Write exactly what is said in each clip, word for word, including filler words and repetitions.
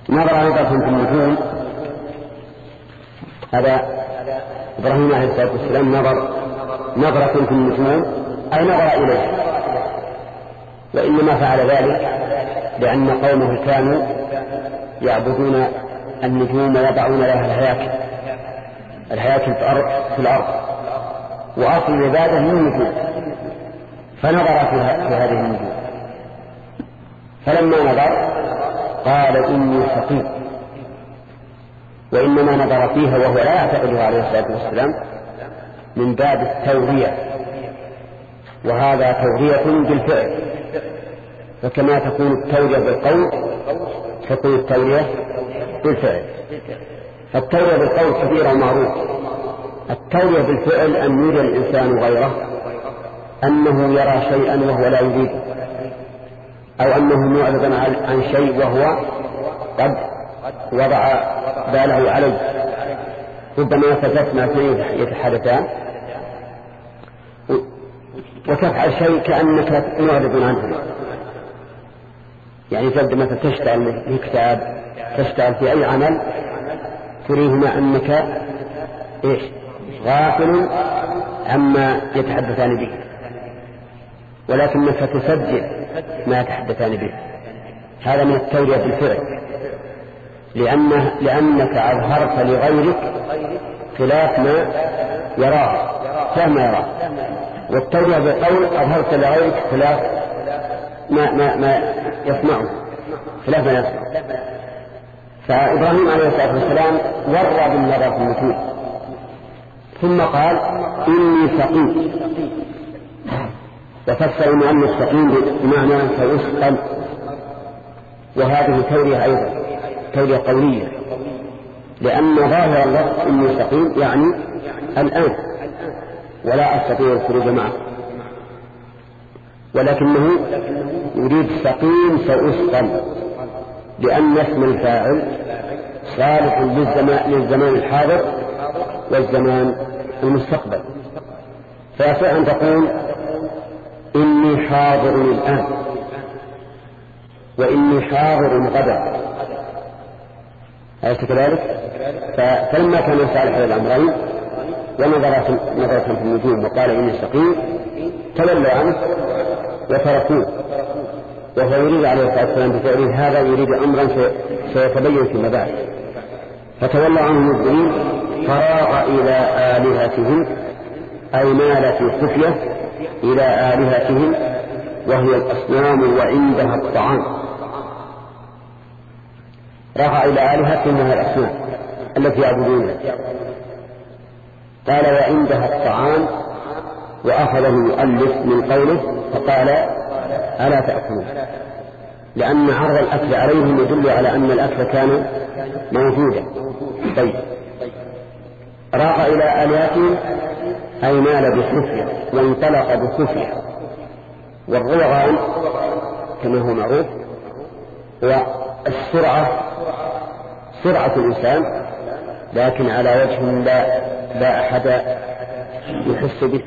نظر نظرة في النجوم، هذا إبراهيم عليه الصلاة والسلام نظر نظرة في النجوم أي نظر إليه، وإنما فعل ذلك لأن قومه كانوا يعبدون النجوم ويضعون لها الهياكل الهياكل في الأرض، وأصل العبادة من النجوم، فنظر في هذه النجوم، فلما نظر قال إني سقيم، وإنما نظر فيها وهو لا يعتقدها عليه الصلاة والسلام من باب التورية، وهذا تورية بالفعل، فكما تكون التورية بالقول تكون التورية بالفعل. فالتورية بالقول كبيرة ومعروف، التورية بالفعل أن يرى الإنسان غيره أنه يرى شيئا وهو لا يريد، أو أنه معرض عن شيء وهو قد وضع باله عليه. ربما تجسنا اثنين يتحدثان وتفعل شيء كأنك معرض عنه، يعني تبدأ مثلا تشتغل في كتاب، تشتغل في أي عمل تريهما أنك إيش غافل عما يتحدثان به، ولكنك تسجل ما يتحدثان به. هذا من التورية بالفعل، لأنه لأنك أظهرت لغيرك خلاف ما يراه كما يراه، والتورية بالقول أظهرت لغيرك خلاف ما, ما, ما يسمعه خلاف ما يسمع. فإبراهيم عليه الصلاة والسلام ورى بالنظر في النجوم، ثم قال إني سقيم، وفسر المؤلف سقيم بمعنى فأسقل، وهذه تورية أيضا تورية قولية، لأن ظاهر اللفظ إني سقيم يعني الآن ولا أستطيع الخروج معه، ولكنه يريد سقيم سأسقل، لأن اسم الفاعل صالح للزمان, للزمان الحاضر والزمان المستقبل، فيصح أن تقول إني حاضر الآن وإني حاضر غدا، أليس كذلك؟ فلما كان صالح للأمرين ونظر نظرة في النجوم وقال إني سقيم تولوا عنه وتركوه، وهو يريد عليه الصلاة والسلام بفعله هذا يريد أمرا سيتبين فيما بعد، فتولى عنه مدبرين فراغ إلى آلهتهم، أي مال في خفية إلى آلهتهم وهي الأصنام وعندها الطعام. راغ إلى آلهتهم وهي الأصنام التي يعبدونها، قال وعندها الطعام، وأخذه المؤلف من قوله فقال ألا تأكلون، لأن عرض الأكل عليهم يدل على أن الأكل كان موجودا. طيب، راق إلى آلهتهم أي مال بخفية وانطلق بخفية، والروغان كما هو معروف والسرعة سرعة الإنسان، لكن على وجه لا, لا أحد يحس به.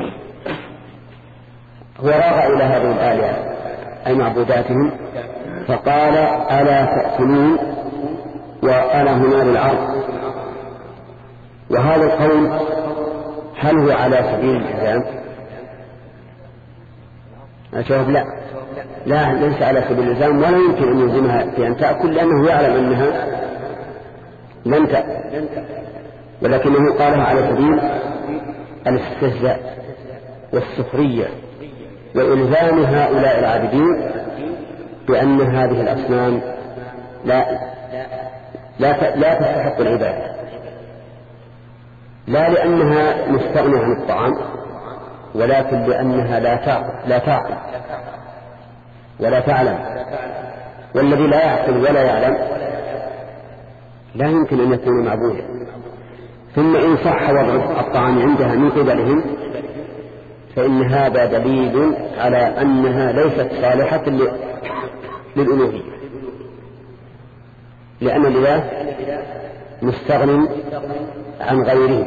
هو راغ إلى هذه الآلهة أي معبوداتهم فقال ألا تأكلون، وأنا هنا للعرض. وهذا القول هل هو على سبيل الإلزام؟ الجواب لا، لا ليس على سبيل الإلزام، ولا يمكن أن يلزمها في أن تأكل، لأنه يعلم أنها لن تأكل، ولكنه قالها على سبيل الاستهزاء والسخرية وإلزام هؤلاء العابدين بأن هذه الأصنام لا لا لا تستحق العبادة، لا لأنها مستغنية عن الطعام، ولكن لأنها لا تعقل لا تعقل ولا تعلم، والذي لا يعقل ولا يعلم لا يمكن أن يكون معبودا. ثم إن صح وضع الطعام عندها من قبلهم فإن هذا دليل على أنها ليست صالحة للألوهية، لأن الإله مستغن عن غيره.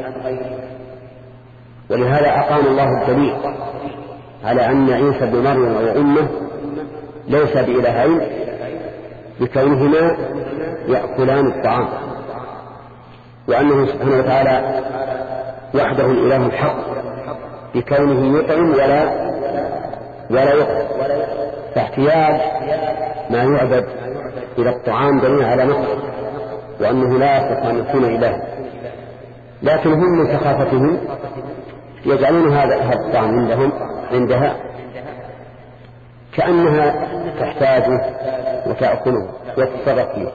ولهذا أقام الله الدليل على أن عيسى بن مريم وأمه ليس بإلهين، بكونهما يأكلان الطعام، وأنه سبحانه وتعالى وحده الإله الحق بكونه يطعم ولا ولا يطعم، فاحتياج ما يعبد إلى الطعام دليل على نقصه، وأنه لا يستطيع أن يكون إله. لكن هم من سخافتهم يجعلون هذا الطعام عندهم عندها كأنها تحتاجه وتأكله وتتصرف فيه.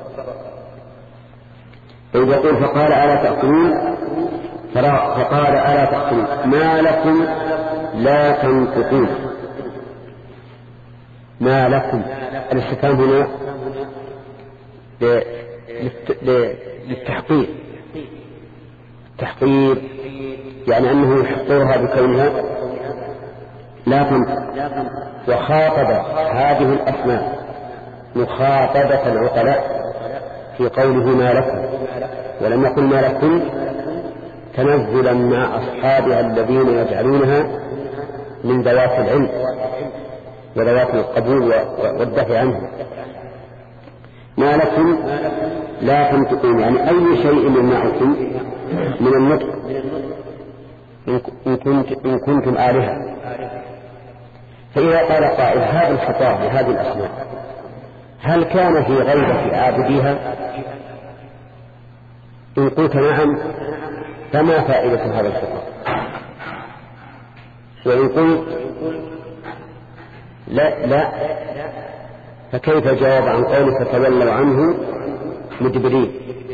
إذ يقول فقال ألا تأكلون، فقال ألا تأكلون ما لكم لا تنطقون. ما لكم الاستفهام هنا للتحقير، التحقير يعني أنه يحقرها بكونها لا تنطق. وخاطب هذه الأسماء مخاطبة العقلاء في قوله ما لكم، ولم يقل ما لكم تنزلا مع أصحابها الذين يجعلونها من ذوات العلم وذوات القبول والدفع عنه. ما لكم لا تنطقون يعني أي شيء يمنعكم من النطق إن, كنت إن كنتم آلهة. فإذا قال قائل هذا الخطاب لهذه الأسماء هل كان في غيبة عابديها؟ إن قلت نعم فما فائدة هذا الخطاب؟ وإن قلت لا لا فكيف جواب عن قوله فتولوا عنه مدبرين؟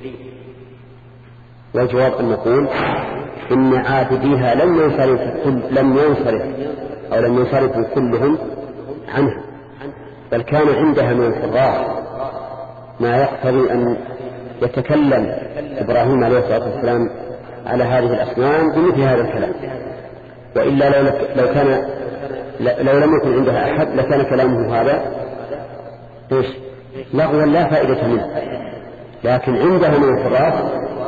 والجواب أن نقول إن عابديها لم ينصرف لم ينصرف أو لم ينصرفوا كلهم عنها، بل كان عندها من الفراغ ما يقتضي أن يتكلم إبراهيم عليه الصلاة والسلام على هذه الأصنام بمثل هذا الكلام. وإلا لو, لو كان لو لم يكن عندها أحد لكان كلامه هذا إيش لغوا لا فائدة منه. لكن عندها من الفراغ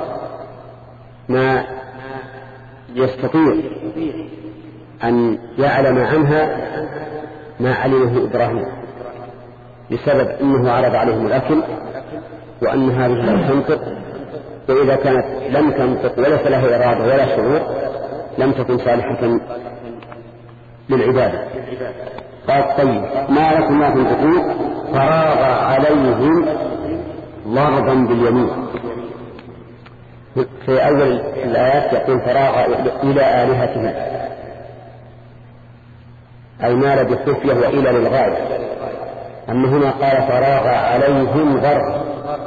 ما يستطيع أن يعلم عنها ما علمه إبراهيم، بسبب أنه عرض عليهم الأكل وأن هذه لا تنطق، وإذا كانت لم تنطق وليس لها إرادة ولا شعور لم تكن صالحة للعبادة. قال طيب ما لكم لا تنطقون فراغ عليهم ضربا باليمين. في أول الآيات يقول فراغ إلى آلهتهم أي مال بالخفية وإلى للغاية، أما هنا قال فراغ عليهم ضرب،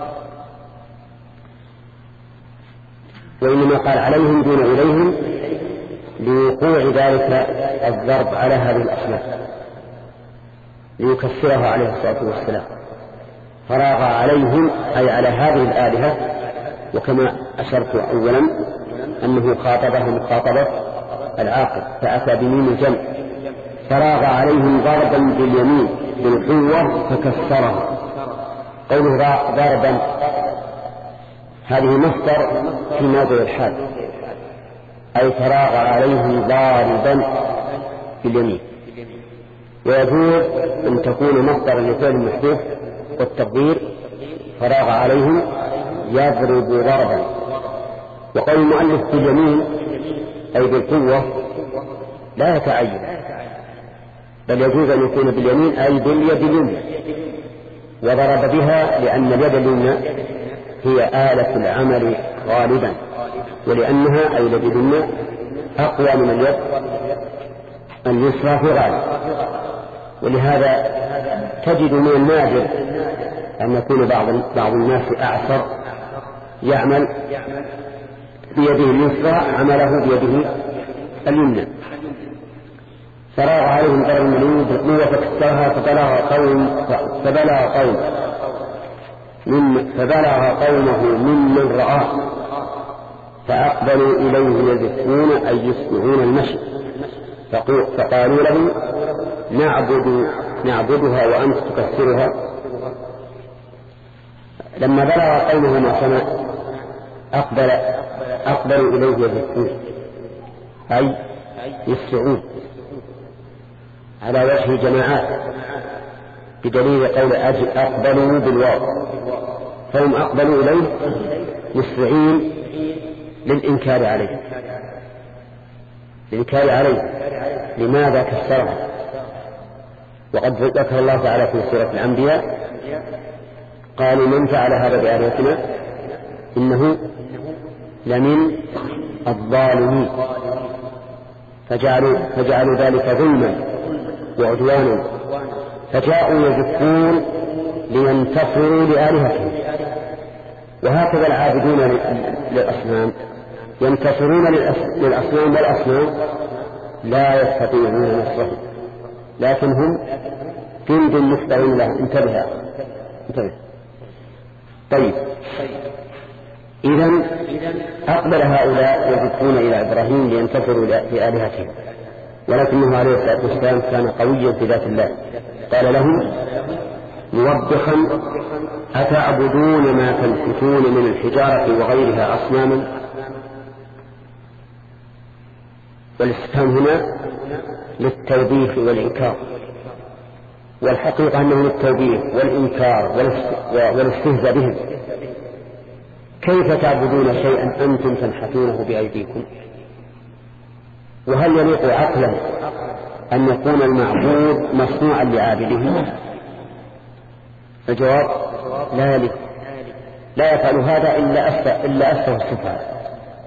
وإنما قال عليهم دون إليهم لوقوع ذلك الضرب على هذه الأصنام ليكسرها عليه الصلاة والسلام. فراغ عليهم أي على هذه الآلهة، وكما أشرت أولا أنه خاطبهم مخاطبة العاقل فأتى بميم الجمع. فراغ عليهم ضربا باليمين بالقوة فكسرها. قوله ضربا هذه مصدر في موضع الحال، أي فراغ عليهم ضاربا باليمين. ويجوز أن تكون مصدرا لفعل محذوف والتقدير فراغ عليهم يضرب ضربا. وقول المؤلف باليمين أي بالقوة لا يتعين، بل يجوز أن يكون باليمين أي باليد اليمنى، وضرب بها لأن اليد اليمنى هي آلة العمل غالبا، ولأنها أي اليد اليمنى أقوى من اليد اليسرى في غالب. ولهذا تجد من النادر أن يكون بعض بعض الناس أعسر يعمل بيده اليسرى عمله بيده اليمنى. فراغ عليهم ضرب المنون بالقوة فكسرها فبلغ قوم فبلغ قوم من فبلغ قومه ممن رآه فأقبلوا إليه يزفون أي يسمعون المشي، فقالوا له نعبد نعبدها وأنت تكسرها. لما بلغ قومه ما سمع أقبل أقبلوا إليه يزفون أي يسمعون على وجه جماعات، بدليل قول أجل أقبلوا بالواو، فهم أقبلوا إليه مسرعين للإنكار عليه للإنكار عليه لماذا كسره؟ وقد ذكر الله تعالى في سورة الأنبياء قالوا من فعل هذا بآلهتنا إنه لمن الظالمين، فجعلوا, فجعلوا ذلك ظلما وعدوانا، فجاءوا يزفون لينتصروا لآلهتهم. وهكذا العابدون للأصنام ينتصرون للأصنام، والأصنام لا يستطيعون نصرهم، لكن هم جند مخضعون له. انتبه انتبه. طيب، إذن أقبل هؤلاء يزفون إلى إبراهيم لينتصروا لآلهتهم، ولكنه عليه الصلاة والسلام كان قويا في ذات الله. قال لهم موبخا أتعبدون ما تنحتون من الحجارة وغيرها أصناما؟ والاستفهام هنا للتوبيخ والإنكار، والحقيقة أنه للتوبيخ والإنكار والاستهزاء بهم. كيف تعبدون شيئا أنتم تنحتونه بأيديكم؟ وهل يليق عقلا أن يكون المعبود مصنوعا لعابده؟ الجواب لا يليق، لا يفعل هذا إلا أسفه إلا أسفه السفهاء.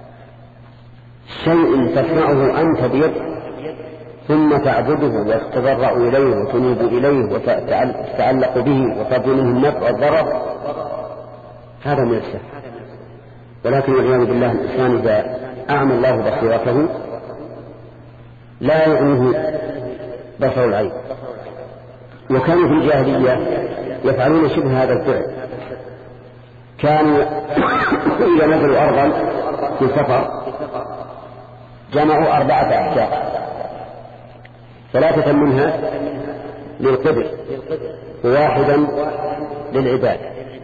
شيء تصنعه أنت بيدك ثم تعبده وتتضرع إليه وتنيب إليه وتتعلق به وترجو منه النفع والضرر، هذا من السفه. ولكن والعياذ بالله الإنسان إذا أعمى الله بصيرته لا يعنيه بصر العين. وكانوا في الجاهلية يفعلون شبه هذا الفعل. كانوا إذا نزلوا أرضا في سفر جمعوا أربعة أحجار، ثلاثة منها للقبر وواحدا للعباد،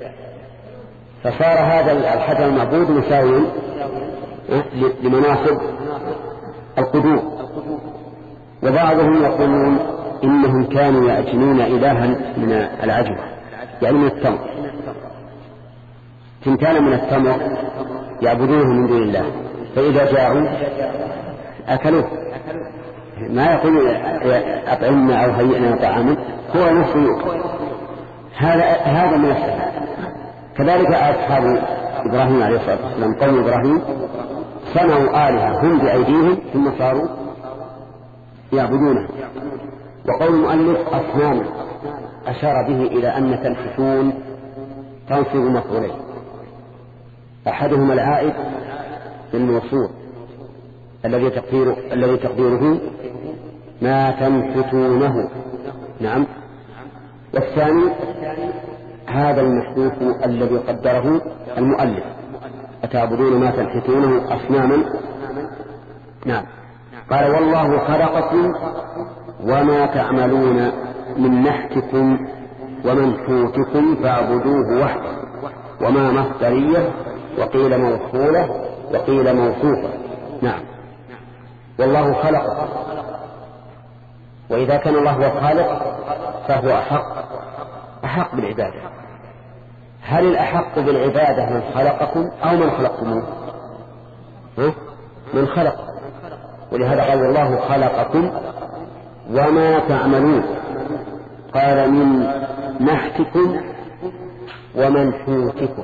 فصار هذا الحجر المعبود مساويا لمناصب القبور. وبعضهم يقولون إنهم كانوا يأجنون إلها من العجوة، يعني من التمر، تنتان من التمر يعبدونه من دون الله، فإذا جاءوا أكلوه. ما يقول أطعمنا أو هيئنا طعاما، هو نفسه يؤكل. هذا هذا من السفه. كذلك أصحاب إبراهيم عليه الصلاة والسلام قوم إبراهيم صنعوا آلهة هم بأيديهم ثم صاروا يعبدونه. وقول المؤلف أصناما أشار به إلى أن تنحتون تنصب مفعولين، أحدهما العائد للموصول الذي تقديره الذي تقديره ما تنحتونه، نعم، والثاني هذا المحذوف الذي قدره المؤلف أتعبدون ما تنحتونه أصناما. نعم. قال والله خلقكم وما تعملون من نحتكم ومنحوتكم فاعبدوه وحده، وما مصدرية وقيل موصولة وقيل موصوفة. نعم. والله خلقكم، وإذا كان الله هو الخالق فهو أحق أحق بالعبادة. هل الأحق بالعبادة من خلقكم أو من خلقتموه؟ من خلق. ولهذا قال الله خلقكم وما تعملون، قال من نحتكم ومنحوتكم.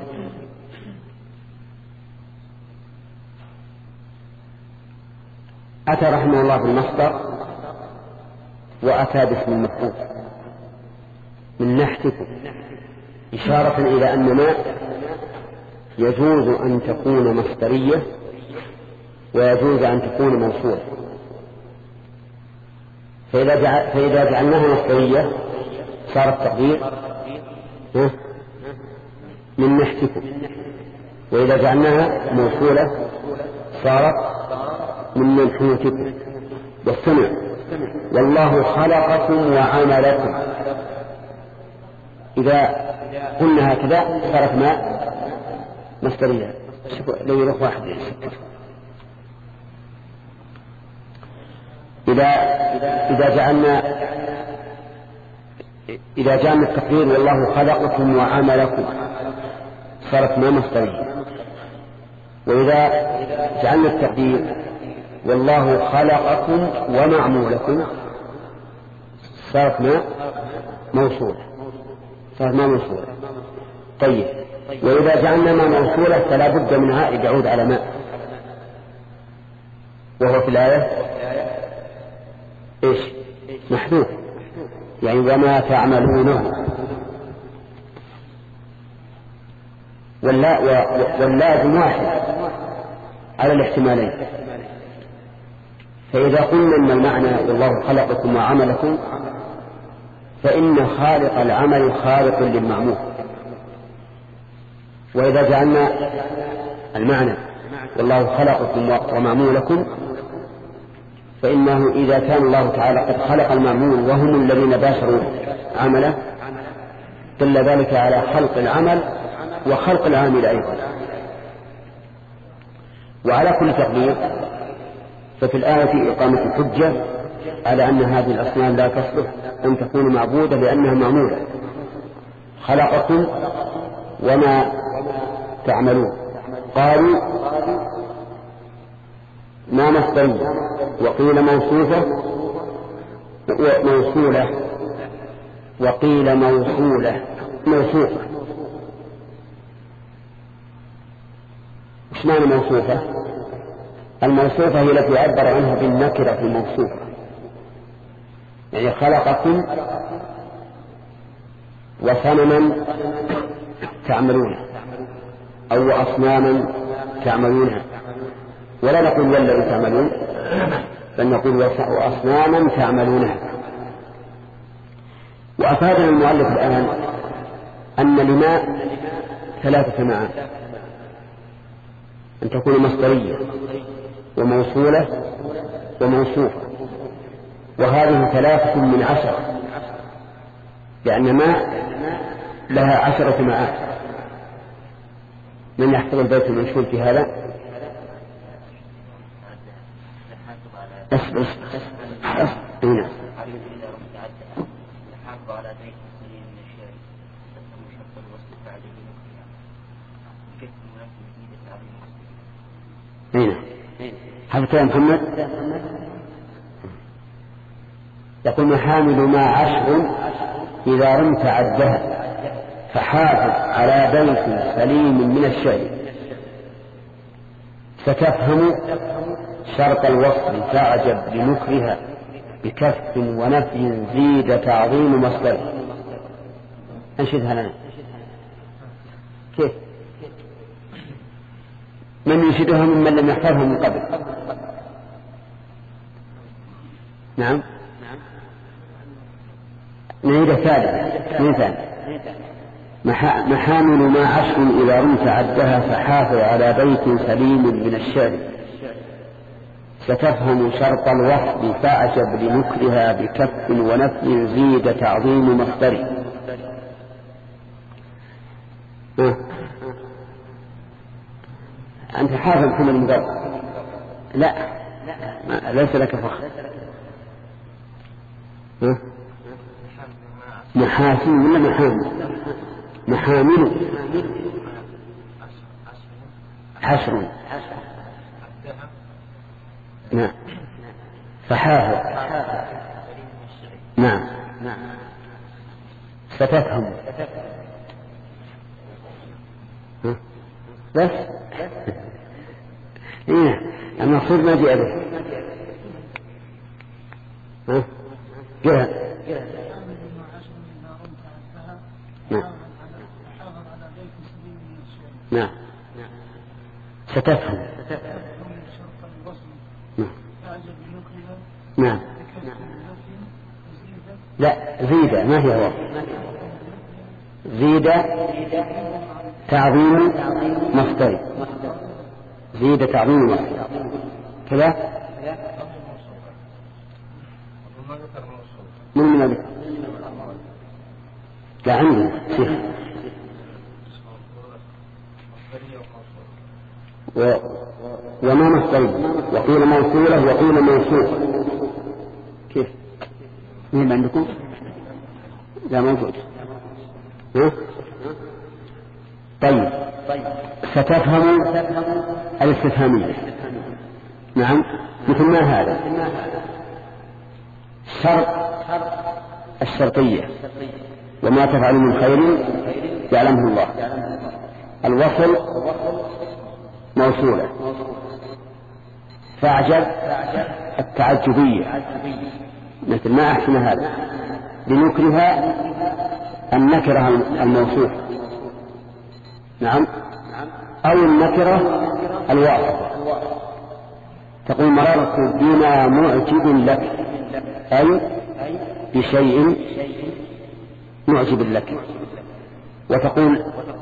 أتى رحمه الله بالمصدر وأتى باسم المفعول من نحتكم، إشارة إلى أن ما يجوز أن تكون مصدرية ويجوز أن تكون موصولة. فإذا, جعل فإذا جعلناها مصدرية صار التقدير من نحتكم، وإذا جعلناها موصولة صارت من منحوتكم. والسمع والله خلقكم وعملكم، إذا قلنا هكذا صارت ما مصدرية. لو يروح واحد يسكت. إذا إذا جعلنا إذا جاءنا التقدير والله خلقكم وعملكم صارت ما مصدرية. وإذا جعلنا التقدير والله خلقكم ومعمولكم صارت ما موصولة صارت ما موصولة. طيب وإذا جعلنا ما موصولة فلا بد من عائد يعود على ما، وهو في الآية إيش محذوف، يعني وما تعملونه. واللازم واحد على الاحتمالين. فإذا قلنا أن المعنى والله خلقكم وعملكم فإن خالق العمل خالق للمعمول. وإذا جعلنا المعنى والله خلقكم ومعمولكم فإنه إذا كان الله تعالى قد خلق المعمول وهم الذين باشروا عمله دل ذلك على خلق العمل وخلق العامل أيضا. وعلى كل تقدير ففي الآية إقامة الحجة على أن هذه الأصنام لا تصلح أن تكون معبودة لأنها معمولة. خلقكم وما تعملون قالوا ما مصدرية، وقيل موصوفة موصولة وقيل موصولة موصوفة. وش معنى موصوفة؟ الموصوفة هي التي عبر عنها بالنكرة الموصوفة، يعني خلقكم وصنما تعملون أو أصناما تعملونها، ولا نقول والذي تعملون بل نقول وأصناما تعملونها. وأفادنا المؤلف الآن أن لما ثلاثة معاني، أن تكون مصدرية وموصولة وموصوفة، وهذه ثلاثة من عشرة، لأن ما لها عشرة معاني. من يحفظ البيت المنشور في هذا؟ أصبر أصبر هنا. هنا حفظت يا محمد؟ يقول محامل ما عشر إذا رمت عدها فحافظ على بيت سليم من الشيء ستفهم شرط الوصف فاعجب بمكرها بكف ونفي زيد تعظيم مصدره. أنشدها لنا كيف؟ من ينشدها ممن لم يحفظها من قبل؟ نعم نعيد ثالثا مثال محامل ما عشر إذا رمت عدها فحافظ على بيت سليم من الشعر ستفهم شرط الوحد فاعجب لمكرها بكف ونفي زيد تعظيم مصدره. أنت حافظ محمد المدرب؟ لا ليس لك فخر. محاسن ولا محامل؟ محامل حشر. نعم فحافظ. نعم ستفهم بس إيه المقصود ما جاء به. ها جهة. نعم نعم ستفهم. نعم لا زيد ما هي هو زيد تعظيم مصدر زيد تعظيم مصدر كذا. من من ذلك؟ لا عندنا شيخ. و... وما مصدري وقيل موصولة وقيل موصول. كيف؟ مين عندكم؟ لا موجود. ها؟ طيب ستفهم الاستفهامية. نعم مثل ما هذا شرط الشرطية وما تفعل من خير يعلمه الله. الوصل موصولة. فاعجب التعجبية مثل ما أحسن هذا لنكره النكرة الموصوف. نعم أو النكرة الواصفة. تقول مررت بما معجب لك أي بشيء معجب لك. وتقول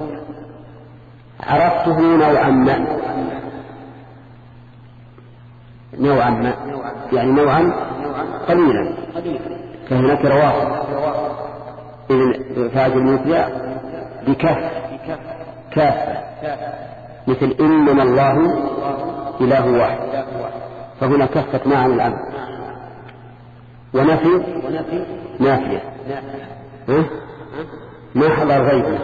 عرفته نوعا ما نوعا ما يعني نوعا قليلا فهي نكرة واصفة. إذن فاعل المثنى بكف كافة مثل إنما الله إله واحد فهنا كفت معا الأمر. ونفي نافية ما حضر غيبه.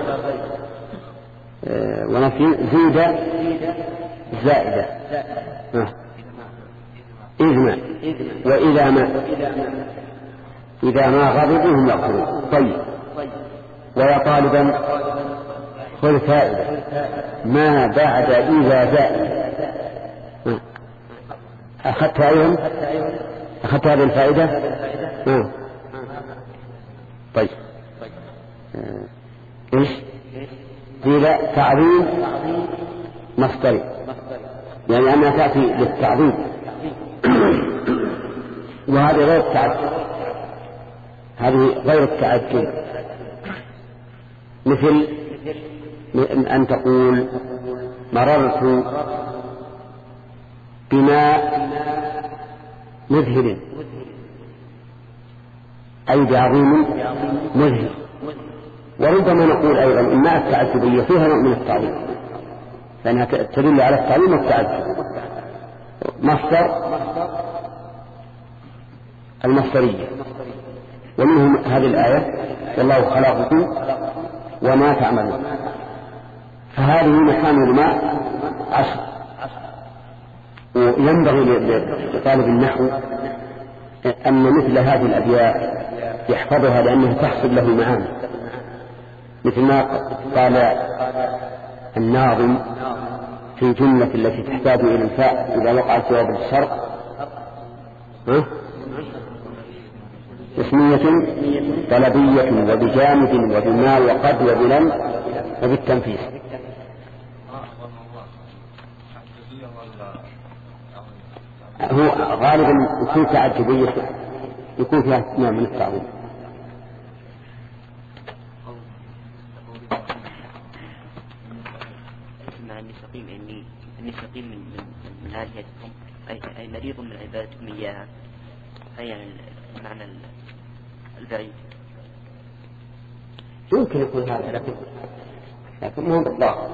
أه ونفي زيد زائدة. أه إذ ما وإذا ما إذا ما غضبوا هم يغفرون. طيب ويا طالبا خذ فائدة ما بعد إذا زائد. أه أخذت أيضا أخذت هذه الفائدة. أه طيب أه إيش زيد تعظيم مصدري يعني أنها تأتي للتعظيم وهذه غير التعجب. هذه غير التعجب مثل أن تقول مررت بماء مذهل أي بعظيم مذهل. وربما نقول أيضا إن التعجبية فيها نوع من التعظيم لأنها تدل على التعظيم والتعجب. مصدر المصدرية ومنهم هذه الآية والله خلقكم وما تعملون. فهذه مكان الماء عشر. وينبغي لطالب النحو أن مثل هذه الأبيات يحفظها لأنها تحصل له معاني مثل ما قال الناظم في الجملة التي تحتاج إلى الفاء إذا وقع الجواب الشرط اسمية طلبية وبجامد وبما وقد وبلم وبالتنفيذ. هو غالبا يكون تعجبية يكون فيها نوع من التعظيم. مع النسقيم إني النسقيم من من آلهتكم أي أي مريض من عبادتكم إياها أي معنى البعيد. يمكن يكون هذا لكن لكن مو بالضبط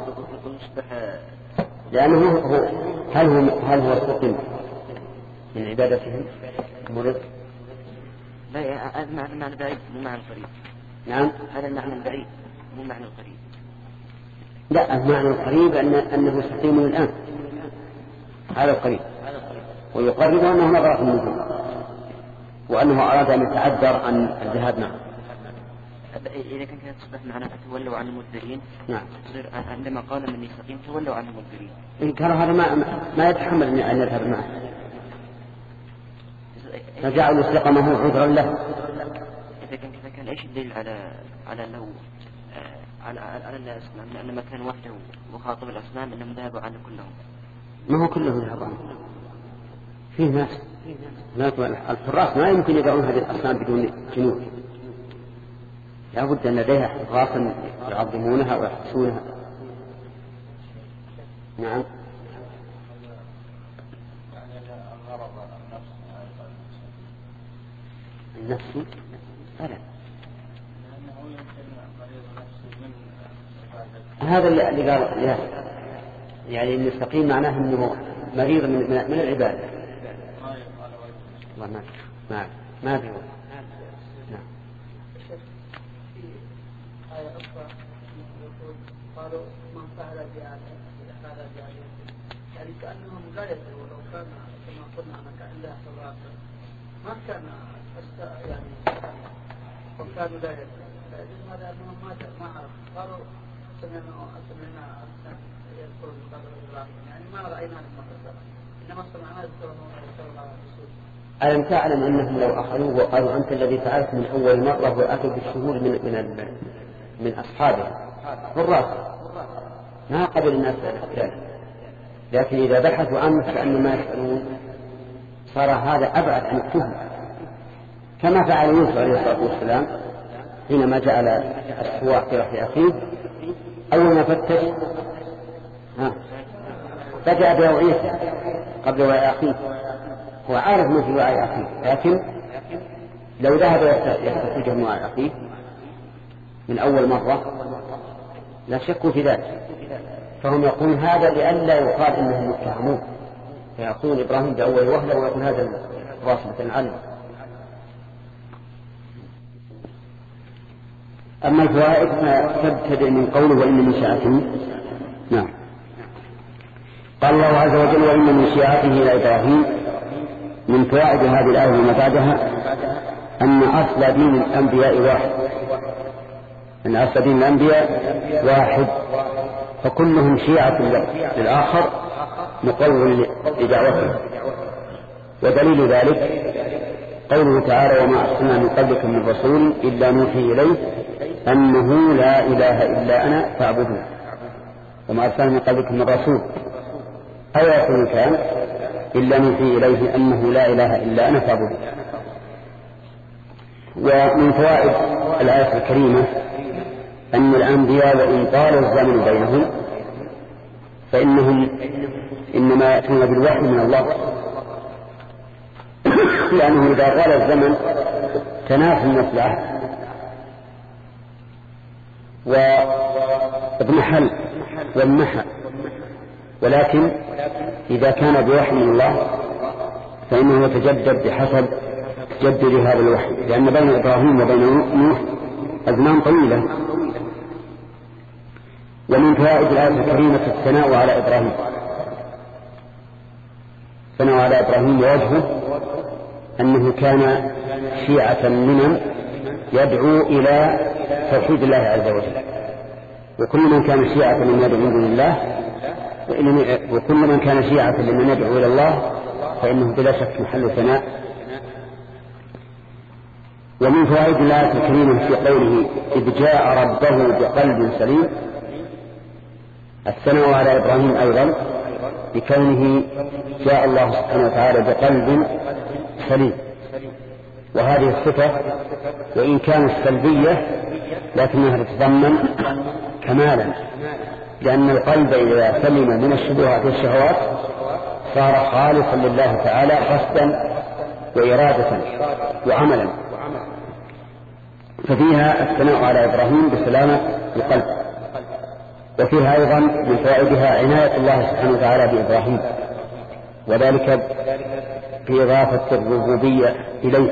لأنه هو هل هو هل هو السقيم من عبادتهم مرض؟ لا هذا معنى معنى بعيد مو معنى القريب. نعم هذا المعنى البعيد مو معنى القريب. لا المعنى القريب أن أنه سقيم الآن هذا القريب ويقرب أنه نظرة منه وأنه أراد أن يتعذر عن الذهاب معه. إذا كان كانت تصبح معناها تولوا عن المدبرين. نعم. تصير عندما قال من يستقيم تولوا عن المدبرين. إن كان هذا ما ما يتحمل أن يذهب معه. فجعلوا استقامه عذرا له. إذا كان كذا كان إيش الدليل على على أنه على على الناس لما كان وحده وخاطب الأصنام أنهم ذهبوا عنه كلهم. ما هو كلهم ذهبوا عنه. فيه ناس. الحراس ما يمكن يدعون هذه الأصنام بدون جنود. لا بد أن لديها حراسا يعظمونها ويحسونها. نعم. النفس فلا هذا اللي قال يعني أن يستقيم معناه أنه مريض من, من العبادة. ما ما ما في نعم. قالوا من فعل بهذا هذا بهذا يعني كأنهم لا يدروا لو كان كما قلنا أنك عندها صلاة ما كان يعني وكانوا لا يدروا لماذا أنهم ما ما عرفوا قالوا سمعنا سمعنا يذكر القدر إبراهيم يعني ما رأينا المقصد إنما سمعنا يذكر الله رسول. ألم تعلم أنهم لو أخذوه وقالوا أنت الذي فعلت من أول مرة وأتوا بالشهود من من من أصحابه حراس ما قبل الناس ذلك، لكن إذا بحثوا عنه كأن ما يسألون صار هذا أبعد عن التهم، كما فعل يوسف عليه الصلاة والسلام حينما جعل السواع في رحل أخيه أول ما فتش ها فجأة بوعيته قبل وعي أخيه، هو عارف ما في وعي أخيه، لكن لو ذهب يستخرجه من وعي أخيه من أول مرة لا شكوا في ذلك، فهم يقول هذا لئلا يقال إنهم متهمون، فيقول إبراهيم بأول وهلة ويقول هذا واصلة العلم. أما الفوائد فتبتدئ من قوله وإن من شيعته. نعم. قال الله عز وجل وإن من شيعته لإبراهيم. من فوائد هذه الآية وما بعدها أن أصل دين الأنبياء واحد، أن أصل دين الأنبياء واحد، فكلهم شيعة للآخر مقر لدعوته. ودليل ذلك قوله تعالى وما أرسلنا من قبلك من رسول إلا نوحي إليه أنه لا إله إلا أنا فاعبدون. وما أرسلنا من قبلك من رسول أو يقول كان إلا نوحي إليه أنه لا إله إلا أنا فاعبدون. ومن فوائد الآية الكريمة أن الأنبياء وإن طال الزمن بينهم فإنهم إنما يأتون بالوحي من الله، لأنه إذا طال الزمن تنافى الناس العهد واضمحل وانمحى، ولكن إذا كان بوحي من الله فإنه يتجدد بحسب تجدد هذا الوحي، لأن بين إبراهيم وبين نوح أزمان طويلة. ومن فوائد الآية الكريمة الثناء على إبراهيم، الثناء على إبراهيم ووجهه أنه كان شيعة ممن يدعو إلى توحيد الله عز وجل، وكل من كان شيعة لمن يدعو من دون الله وكل من كان شيعة لمن يدعو إلى الله فإنه بلا شك محل ثناء. ومن فوائد الآية الكريمة في قوله إذ جاء ربه بقلب سليم الثناء على إبراهيم أيضا بكونه جاء الله سبحانه وتعالى بقلب سليم، وهذه الصفة وإن كانت سلبية لكنها تتضمن كمالا، لأن القلب إذا سلم من الشبهات والشهوات صار خالصا لله تعالى قصدا وإرادة وعملا، ففيها الثناء على إبراهيم بسلامة القلب. وفيها أيضا من فوائدها عناية الله سبحانه وتعالى بإبراهيم، وذلك بإضافة الربوبية إليه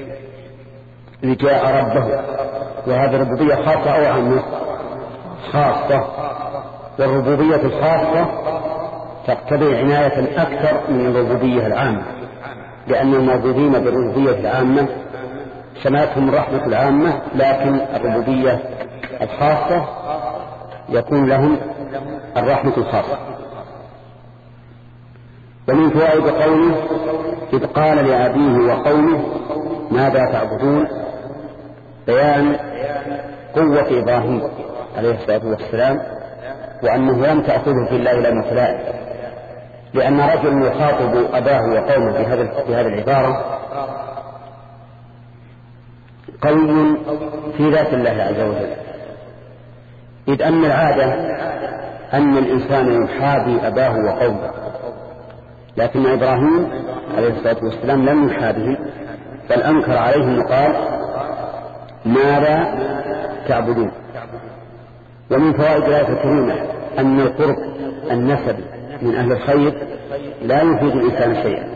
لجاء ربه، وهذه الربوبية خاصة أو عامة؟ خاصة، والربوبية الخاصة تقتضي عناية أكثر من الربوبية العامة، لأن الموجودين بالربوبية العامة سماتهم الرحمة العامة، لكن الربوبية الخاصة يكون لهم الرحمة الخاصة. ومن فوائد قوله إذ قال لأبيه وقومه ماذا تعبدون بيان قوة إبراهيم عليه الصلاة والسلام، وأنه لم تأخذه في الله لومة لائم، لأن رجل يخاطب أباه وقومه بهذه العبارة قوي في ذات الله عز وجل، إذ أن العادة أن الإنسان يحابي أباه وقومه، لكن إبراهيم عليه الصلاة والسلام لم يحابه بل أنكر عليهم وقال ماذا تعبدون. ومن فوائد الآية الكريمة أن القرب النسبي من أهل الخير لا يفيد الإنسان شيئا،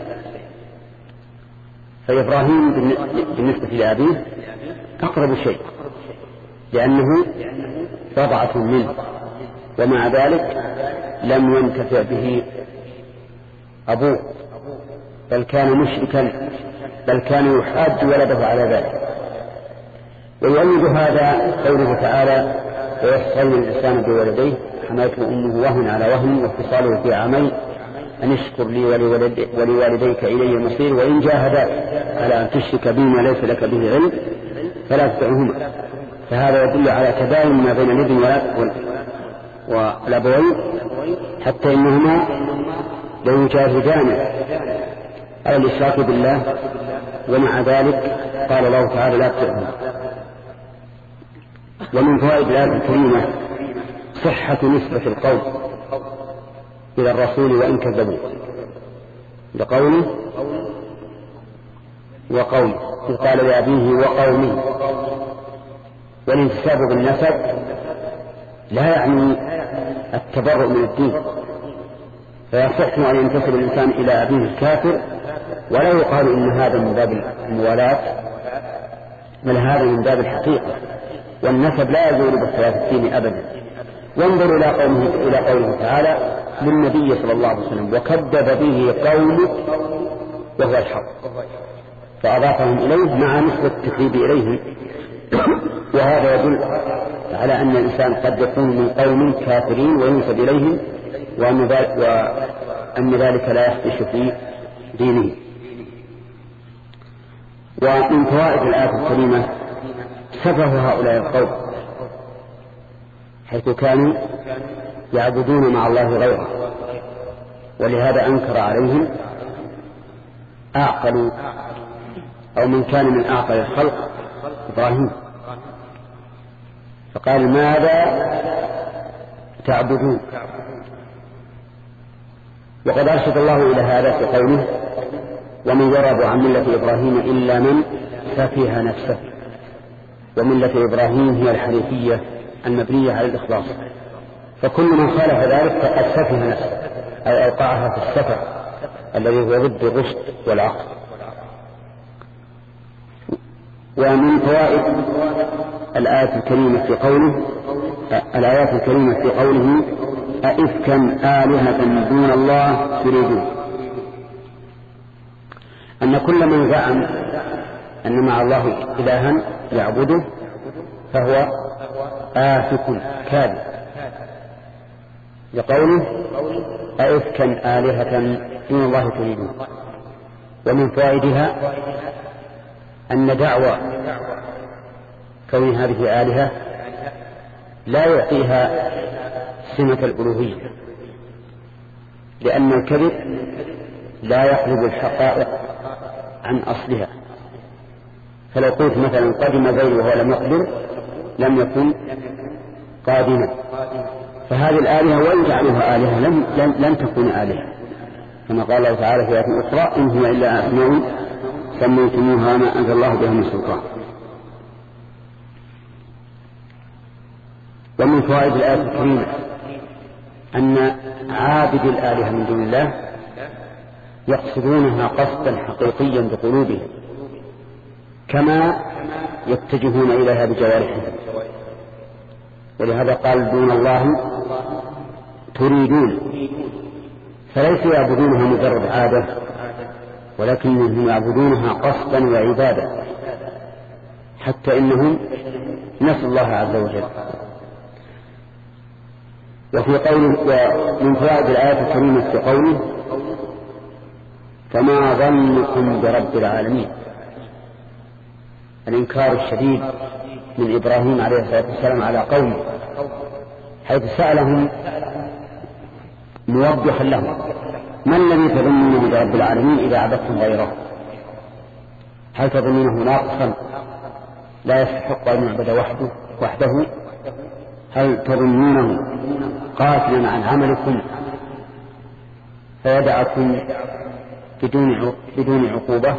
فإبراهيم بالنسبة لأبيه أقرب شيء، لأنه بضعة منه ومع ذلك لم ينتفع به أبوه، بل كان مشركا، بل كان يحاج ولده على ذلك. ويؤيد هذا قوله تعالى: ويصل الإنسان بولديه حملته أمه وهن على وهن وفصاله في عامين أن اشكر لي ولوالديك إلي المصير وإن جاهداك على أن تشرك بي ما ليس لك به علم فلا تطعهما. فهذا يدل على تباين ما بين الابن والأبوين، حتى إنهما ليجاهدان على الإشراك بالله، ومع ذلك قال الله تعالى: لا تطعهما. ومن فوائد الآية الكريمة صحة نسبة القول إلى الرسول وإن كذبوا، لقوله وقومه، إذ قال لأبيه وقومه. والانتساب بالنسب لا يعني التبرؤ من الدين، فيصح أن ينتسب الإنسان إلى أبيه الكافر ولا يقال إن هذا من باب الموالاة، بل هذا من باب الحقيقة، والنسب لا يزول باختلاف الدين أبدا. وانظروا إلى قوله, إلى قوله تعالى للنبي صلى الله عليه وسلم: وكذب به قومك وهو الحق، فأضافهم إليه مع نسبة التكذيب إليه. وهذا يدل على أن الإنسان قد يكون من قوم كافرين وينسب إليهم، وأن ذلك لا يخدش في دينه. ومن فوائد الآية الكريمة سفه هؤلاء القوم، حيث كانوا يعبدون مع الله غيره، ولهذا أنكر عليهم أعقل أو من كان من أعقل الخلق إبراهيم، فقال: ماذا تعبدون؟ وقد أرشد الله إلى هذا في قوله: ومن يرغب عن ملة إبراهيم إلا من سفه نفسه. وملة إبراهيم هي الحنيفية المبنية على الإخلاص، فكل من خالف ذلك فقد سفه نفسه، أي أوقعها في السفه الذي هو ضد الرشد والعقل. ومن فوائد الآية الكريمة في قوله الآيات الكريمة في قوله: أئفكا آلهة دون الله تريدون، أن كل من زعم أن مع الله إلها يعبده فهو آفك كاذب، لقوله: أئفكا آلهة دون الله تريدون. ومن فوائدها أن دعوى كون هذه آلهة لا يعطيها سمة الألوهية، لأن الكذب لا يقلب الحقائق عن أصلها. فلو قلت مثلا قدم زيد وهو لم يقدم لم يكن قادما، فهذه الآلهة وإن جعلوها آلهة لن, لن, لن تكون آلهة، كما قال الله تعالى في آية أخرى: إن هو إلا أسماء سميتموها ما أنزل الله بها من سلطان. ومن فوائد الآية الكريمة أن عابد الآلهة من دون الله يقصدونها قصدا حقيقيا بقلوبهم، كما يتجهون إليها بجوارحهم، ولهذا قال: دون الله تريدون، فليسوا يعبدونها مجرد عادة، ولكنهم يعبدونها قصدا وعبادة، حتى إنهم نسوا الله عز وجل. وفي قوله ومن فوائد الآية الكريمة في قوله: فما ظنكم برب العالمين، الإنكار الشديد من إبراهيم عليه الصلاة والسلام على قومه، حيث سألهم موضحا لهم: ما الذي تظنونه برب العالمين إذا عبدتم غيره؟ هل تظنونه ناقصا لا يستحق أن يعبد وحده وحده؟ هل تظنونه قاتلا عن عملكم فيدعكم بدون بدون عقوبة؟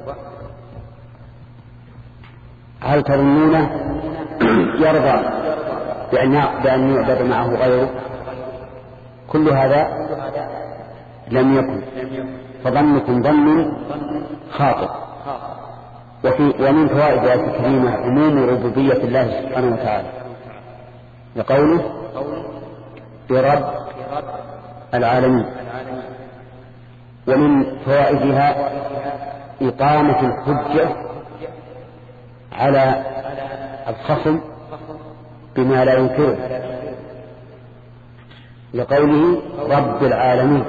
هل تظنونه يرضى بأن يعبد معه غيره؟ كل هذا لم يكن، فظنكم ظن خاطئ. وفي ومن فوائد الآية الكريمة عموم ربوبية الله سبحانه وتعالى، لقوله: برب العالمين. ومن فوائدها إقامة الحجة على الخصم بما لا ينكره، لقوله رب العالمين،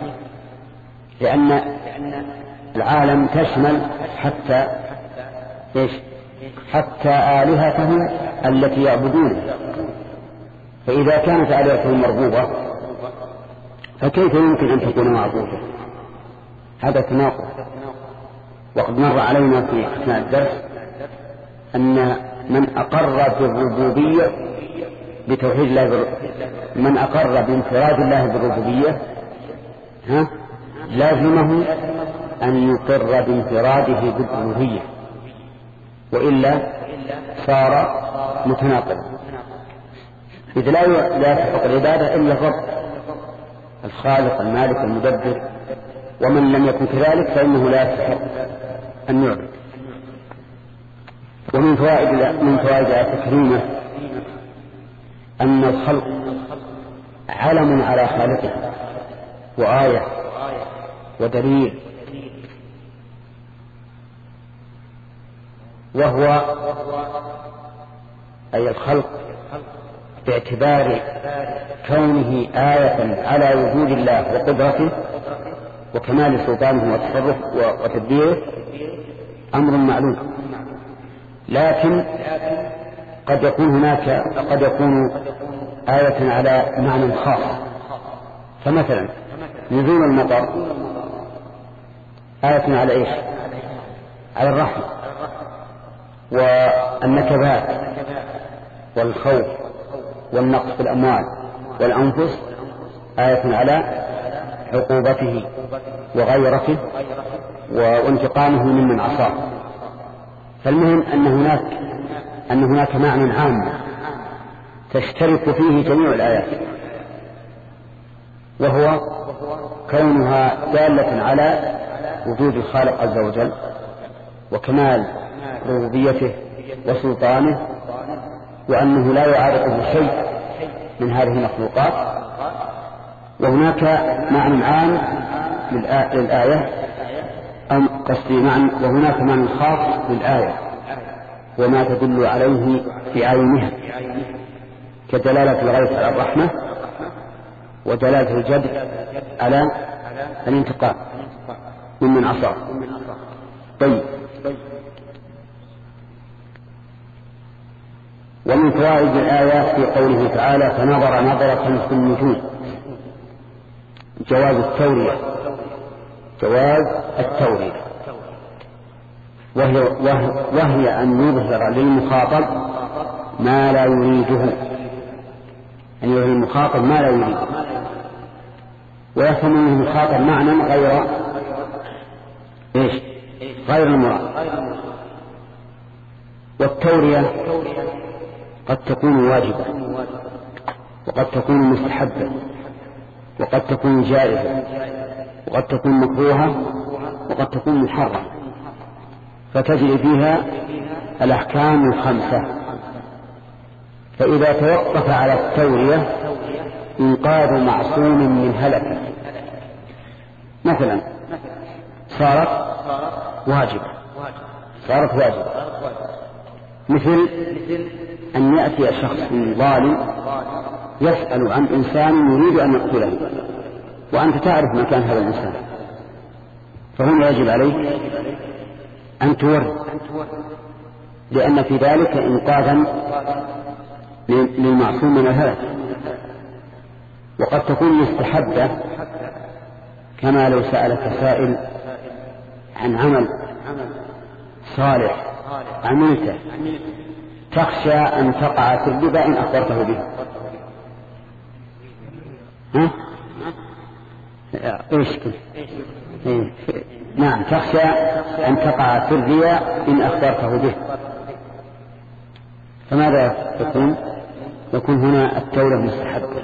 لأن العالم تشمل حتى إيش؟ حتى آلهتهم التي يعبدون. فإذا كانت آلهتهم مربوبة فكيف يمكن أن تكون معبودة؟ هذا تناقض. وقد مر علينا في أثناء الدرس أن من أقر بالربوبية بتوحيد الله، من أقر بانفراد الله بالربوبية ها لازمه أن يقر بانفراده بالألوهية، وإلا صار متناقضا، إذ لا يستحق العبادة إلا الرب الخالق المالك المدبر، ومن لم يكن كذلك فإنه لا يستحق أن يعبد. ومن فوائد من فوائد التكريمة أن الخلق علم على خالقه وآية ودليل، وهو أي الخلق باعتبار كونه آية على وجود الله وقدرته وكمال سلطانه وتصرف وتدبيره أمر معلوم، لكن قد يكون هناك قد يكون آية على معنى خاص. فمثلا نزول المطر آية على إيش؟ على الرحمة، والنكبات والخوف والنقص في الأموال والأنفس آية على عقوبته وغيرته وانتقامه ممن عصاه. فالمهم أن هناك أن هناك معنى عام تشترك فيه جميع الآيات، وهو كونها دالة على وجود الخالق عز وجل وكمال ربوبيته وسلطانه، وأنه لا يعارضه شيء من هذه المخلوقات. وهناك معنى عام للآية أم قصدي معنى وهناك معنى خاص للآية وما تدل عليه بعينها، كدلالة الغيث على الرحمة ودلالة الجد على الانتقام ممن عصاه. طيب، ومن فوائد الآيات في قوله تعالى فنظر نظرة في النجوم جواز التورية، جواز التورية وهي, وهي أن يظهر للمخاطب ما لا يريده، أن يظهر المخاطب ما لا يريده، ويفهم منه المخاطب معنى غير إيش؟ غير المراد. والتورية قد تكون واجبة وقد تكون مستحبة وقد تكون جائزة وقد تكون مكروهة وقد تكون محرمة، فتجري فيها الأحكام الخمسة. فإذا توقف على التورية إنقاذ معصوم من هلكة مثلا صارت واجبة صارت واجبة مثل أن يأتي شخص ظالم يسأل عن إنسان يريد أن يقتله وأنت تعرف مكان هذا الإنسان، فهنا يجب عليه أن تورد، لأن في ذلك إنقاذا للمعصوم من الهلاك. وقد تكون مستحبة كما لو سألك سائل عن عمل صالح عملته تخشى أن تقع في الربا إن أخبرته به. ها؟ إيش إيه؟ نعم، تخشى أن تقع في الرياء إن أخبرته به. فماذا يكون؟ يكون هنا التورة مستحبة.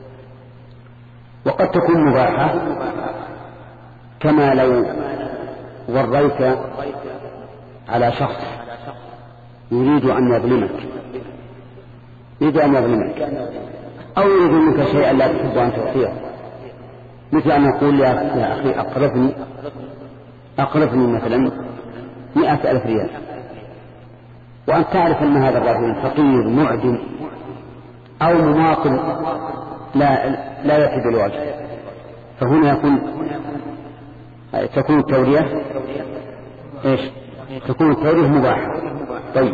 وقد تكون مباحة كما لو وريت على شخص يريد أن يظلمك يريد أن يظلمك أو يريد منك شيئا لا تحب أن تعطيه، مثل أن يقول يا أخي أقرضني أقرضني مثلا مئة ألف ريال، وأن تعرف أن هذا الرجل فقير معدم أو مماطل لا لا يفيد الواجب، فهنا يكون تكون التورية إيش؟ تكون التورية مباحة. طيب،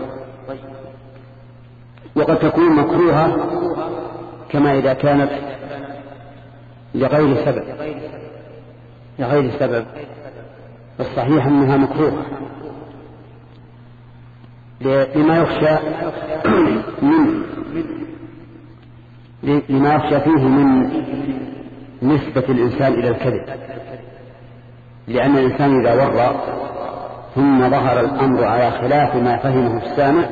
وقد تكون مكروهة كما إذا كانت لغير سبب لغير سبب الصحيح أنها مكروهة لما يخشى من لما يخشى فيه من نسبة الإنسان إلى الكذب، لأن الإنسان إذا ورى ثم ظهر الأمر على خلاف ما فهمه السامع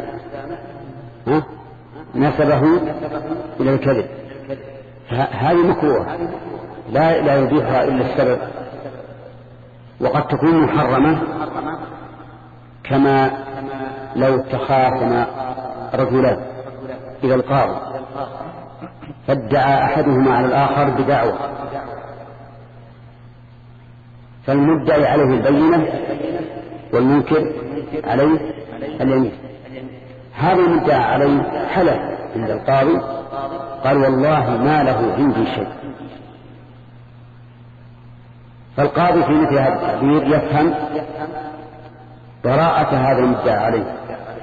نسبه إلى الكذب، هذه مكروهة لا لا يبيحها إلا السبب. وقد تكون محرمة كما لو تخاصم رجلان إلى القاضي فادعى أحدهما على الآخر بدعوة، فالمدعي عليه البينة والمنكر عليه اليمين. هذا المدعى عليه حلف عند القاضي قال والله ما له عندي شيء، فالقاضي في مثل هذا التعبير يفهم براءة هذا المدعى عليه،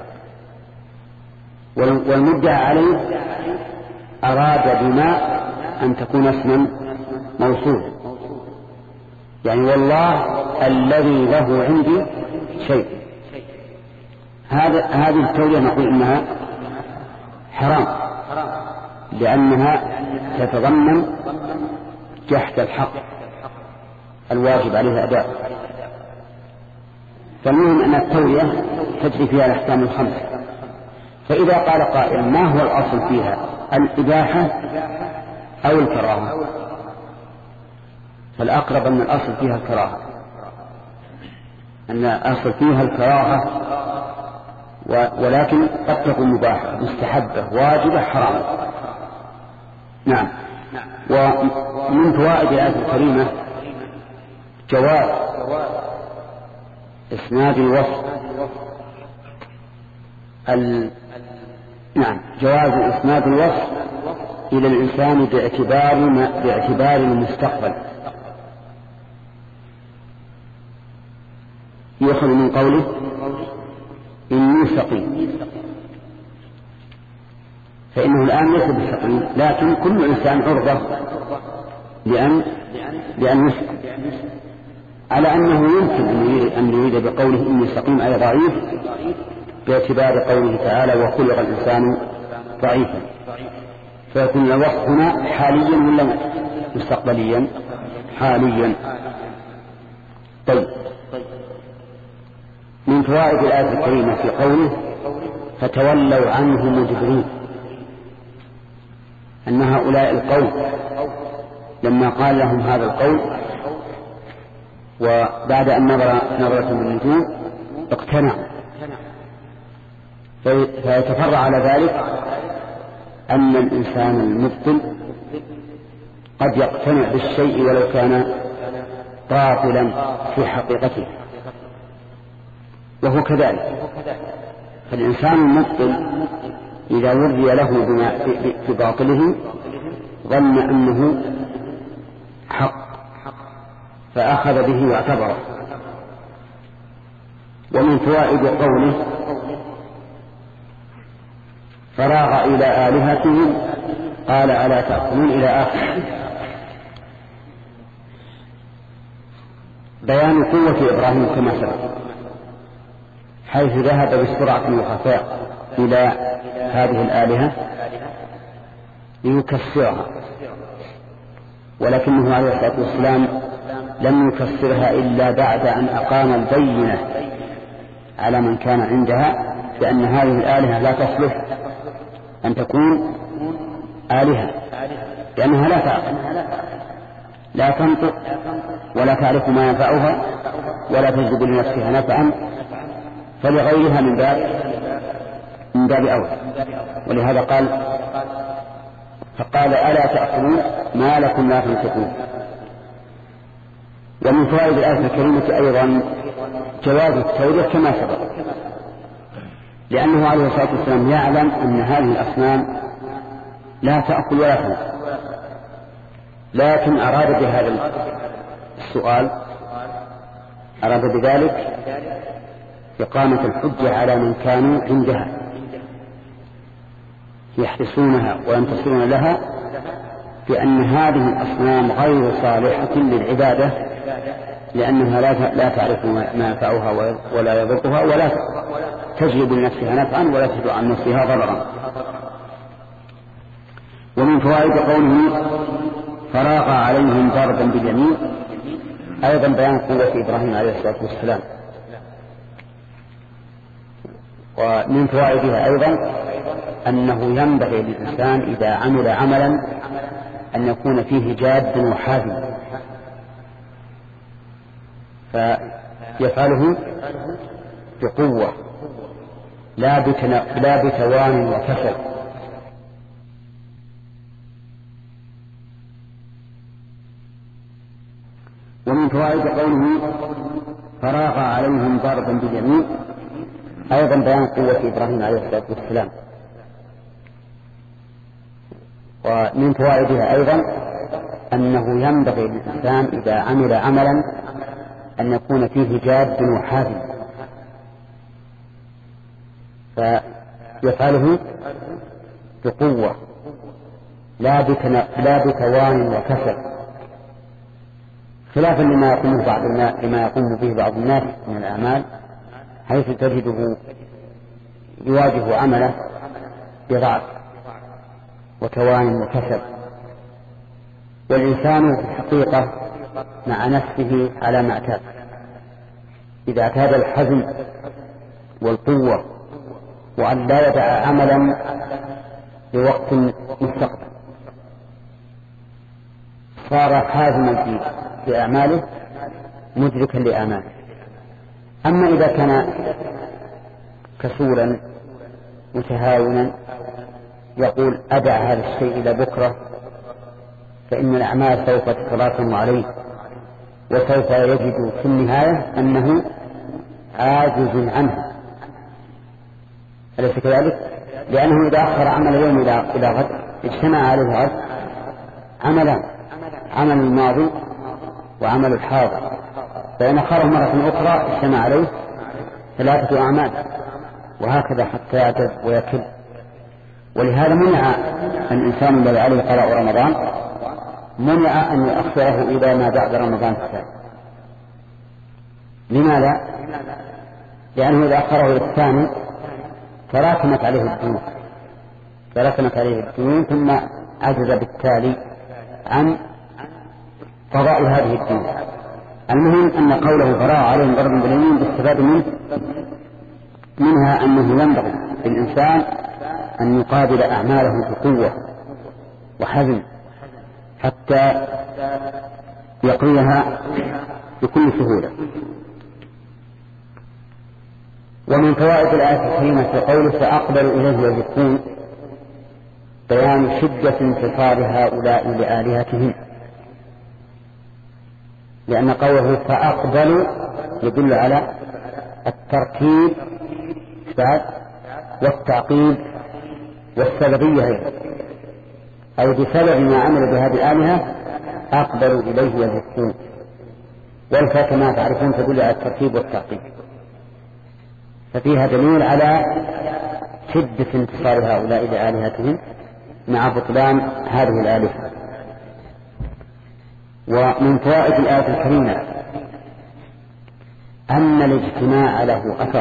والمدعى عليه أراد بما أن تكون اسما موصول، يعني والله الذي له عندي شيء. هذا هذه التورية نقول إنها حرام لأنها تتضمن جحد الحق الواجب عليه أداء. فالمهم أن التورية تجري فيها الأحكام الخمسة. فإذا قال قائل ما هو الأصل فيها، الإباحة أو الكراهة؟ فالأقرب أن الأصل فيها الكراهة، أن الأصل فيها الكراهة، ولكن قد تكون مباحة مستحبة واجبة حرام. نعم. ومن فوائد الآية الكريمة جواز إسناد الوصف ال... نعم جواز إسناد الوصف إلى الإنسان باعتبار ما... باعتبار المستقبل. يؤخذ من قوله إني سقيم، فإنه الآن ليس بسقيم، لكن كل إنسان عرضة لأن لأن يسقم، على أنه يمكن أن يريد بقوله إني سقيم أي ضعيف باعتبار قوله تعالى وخلق الإنسان ضعيفا، فيكون الوصف هنا حاليا ولا مستقبليا؟ حاليا. طيب، من فوائد الآية الكريمة في قوله فتولوا عنه مدبرين، أن هؤلاء القوم لما قال لهم هذا القول وبعد أن نظر نظرة من النجوم اقتنع، فيتفرع على ذلك أن الإنسان المبطل قد يقتنع بالشيء ولو كان باطلا في حقيقته، وهو كذلك. فالإنسان المبطل إذا وري له بما في باطله ظن أنه حق فأخذ به واعتبره. ومن فوائد قوله فراغ إلى آلهتهم قال ألا تأكلون إلى آخر، بيان قوة إبراهيم كما سبق، حيث ذهب بسرعة وخفاء إلى هذه الآلهة ليكسرها، ولكنه عليه الصلاة والسلام لم يكسرها إلا بعد أن أقام البينة على من كان عندها بأن هذه الآلهة لا تصلح أن تكون آلهة، لأنها لا تعقل، لا تنطق ولا تعرف ما ينفعها ولا تجلب لنفسها نفعا، فلغيرها من باب من باب أول. ولهذا قال فقال ألا تأكلون ما لكم لا تنطقون. ومن فوائد الآية الكريمة أيضا جواز التورية كما سبق، لأنه عليه الصلاة والسلام يعلم أن هذه الأصنام لا تأكل ولا تنطق، لكن أراد بهذا السؤال أراد بذلك إقامة الحجة على من كانوا عندها يحرسونها وينتصرون لها بأن هذه الأصنام غير صالحة للعبادة، لأنها لا تعرف ما ينفعها ولا يضرها، ولا تجلب لنفسها نفعا ولا تجلب عن نفسها ضررا. ومن فوائد قوله فراغ عليهم ضربا باليمين أيضا بيان قوة إبراهيم عليه الصلاة والسلام. ومن فوائدها أيضا أنه ينبغي للإنسان إذا عمل عملا أن يكون فيه جاد وحازم، فيفعله بقوة لا بتوان وكسل. ومن فوائد قوله فراغ عليهم ضربا باليمين أيضا بيان قوة إبراهيم عليه الصلاة والسلام. ومن فوائدها أيضا أنه ينبغي للإنسان إذا عمل عملا أن يكون فيه جاد وحازم، فيفعله بقوة لا بتوان وكسل، خلافا لما يقوم بعض الناس لما يقوم به بعض الناس من الأعمال، حيث تجده يواجه عمله بضعف وتوان وكسل. والإنسان في الحقيقة مع نفسه على ما اعتاد، إذا اعتاد الحزم والقوة وأن لا يدع عملا لوقت مستقبل صار حازما في أعماله مدركا لأعماله. أما إذا كان كسولا متهاونا يقول أدع هذا الشيء إلى بكرة فإن الأعمال سوف تتراكم عليه وسوف يجد في النهاية أنه عاجز عنه، أليس كذلك؟ لأنه إذا أخر عمل اليوم إلى غد اجتمع عليه غد عملان، عمل الماضي وعمل الحاضر، فإن أخره مرة أخرى اجتمع عليه ثلاثة أعمال، وهكذا حتى يعجز ويكل. ولهذا منع الإنسان الذي عليه قضاء رمضان منع أن يؤخره إلى ما بعد رمضان الثاني. لماذا؟ لأنه إذا أخره إلى الثاني تراكمت عليه الديون تراكمت عليه الديون ثم عجز بالتالي عن قضاء هذه الديون. المهم أن قوله فراغ عليهم ضربا باليمين استفاد منه منها أنه ينبغي للإنسان أن يقابل أعماله بقوة وحزم حتى يقضيها بكل سهولة. ومن فوائد الآية الكريمة في قوله فأقبلوا إليه يزفون بيان شدة انتصار هؤلاء لآلهتهم، لأن قوله فأقبلوا يدل على الترتيب والتعقيب والسببية أيضا، أي بسبب ما عملوا بهذه الآلهة أقبلوا إليه يزفون، والفاء كما تعرفون تدل على الترتيب والتعقيب، ففيها دليل على شدة انتصار هؤلاء لآلهتهم مع بطلان هذه الآلهة. ومن فوائد الآية الكريمة أن الاجتماع له أثر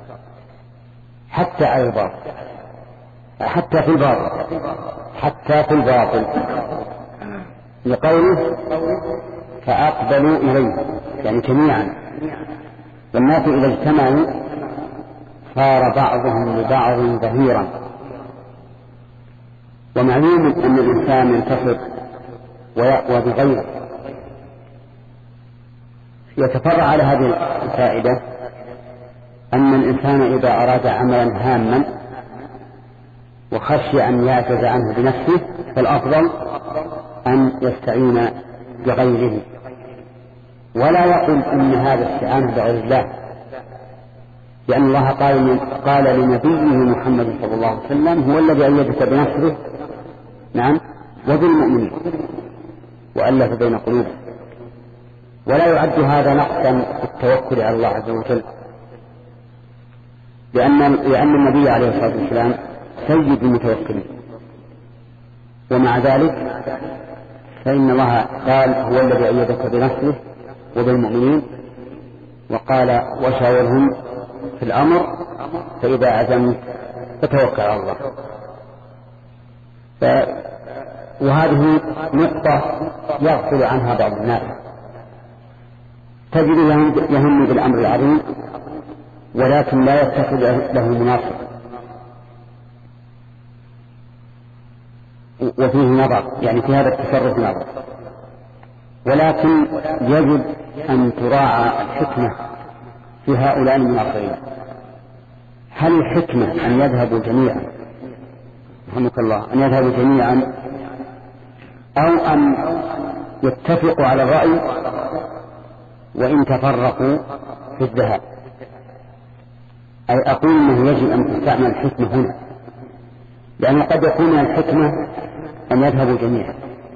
حتى على الباطل، حتى في الباطل حتى في الباطل لقوله فأقبلوا إليه، يعني جميعا. والناس إذا اجتمعوا صار بعضهم لبعض ظهيرا، ومعلوم أن الإنسان ينتصر ويقوى بغيره. يتفرع على هذه الفائدة أن الإنسان إذا أراد عملا هاما وخشي أن يعجز عنه بنفسه فالأفضل أن يستعين بغيره، ولا يقول إن هذا استعانة بغير الله، لأن الله قال, قال لنبيه محمد صلى الله عليه وسلم هو الذي أيدك بنصره نعم وبالمؤمنين وألف بين قلوبهم. ولا يعد هذا نقصا في التوكل على الله عز وجل، لأن, لأن النبي عليه الصلاة والسلام سيد المتوكلين، ومع ذلك فإن الله قال هو الذي أيدك بنصره وبالمؤمنين، وقال وشاورهم في الأمر فإذا عزمت فتوكل على الله. ف... وهذه نقطة يغفل عنها بعض الناس، تجد يهم بالأمر العظيم ولكن لا يتخذ له مناصب، وفيه نظر، يعني في هذا التصرف نظر، ولكن يجب أن تراعى الحكمة في هؤلاء المناصرين. هل الحكمة أن يذهبوا جميعا رحمك الله أن يذهبوا جميعا أو أن يتفقوا على الرأي وإن تفرقوا في الذهاب؟ أي أقول أنه يجب أن تستعمل الحكمة هنا، لأنه قد يكون من الحكمة أن يذهبوا جميعا،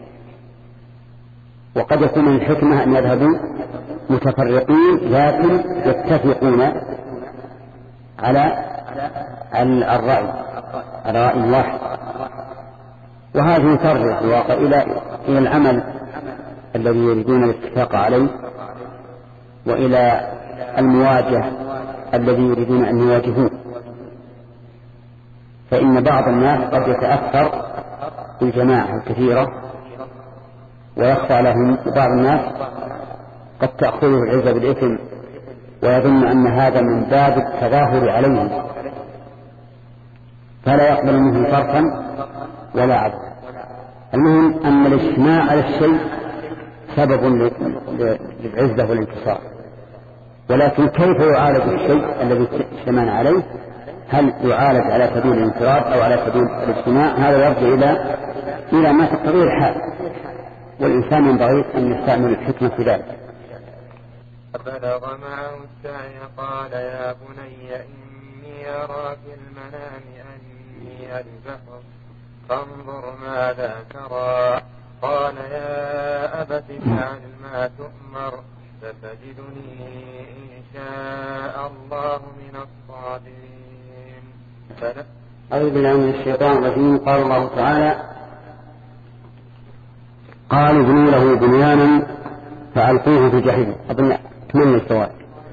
وقد يكون من الحكمة أن يذهبوا متفرقين لكن يتفقون على الرأي على رأي واحد. وهذا يفرق الواقع إلى إلى العمل الذي يريدون الاتفاق عليه، وإلى المواجهة الذي يريدون أن يواجهوه. فإن بعض الناس قد يتأثر بالجماعة الكثيرة ويخفى لهم، وبعض الناس قد تأخذه العزة بالإثم ويظن أن هذا من باب التظاهر عليهم، فلا يقبل منه صرفا ولا عدل. المهم أن الاجتماع على الشيء سبب للعزة والانتصار، ولكن كيف يعالج الشيء الذي اجتمعنا عليه؟ هل يعالج على سبيل الانفراد أو على سبيل الاجتماع؟ هذا يرجع إلى إلى ما تقتضيه الحال، والإنسان ينبغي أن يستعمل الحكمة في ذلك. فبلغ معه السعي قال يا بني إني أرى في المنام أني أذبحك فانظر ماذا ترى. قال يا أبت افعل ما تؤمر ستجدني إن شاء الله من الصابرين. أعوذ بالله من الشيطان الرجيم. قال الله تعالى قالوا ابنوا له بنيانا فألقوه في الجحيم. أظن أتمنى السؤال.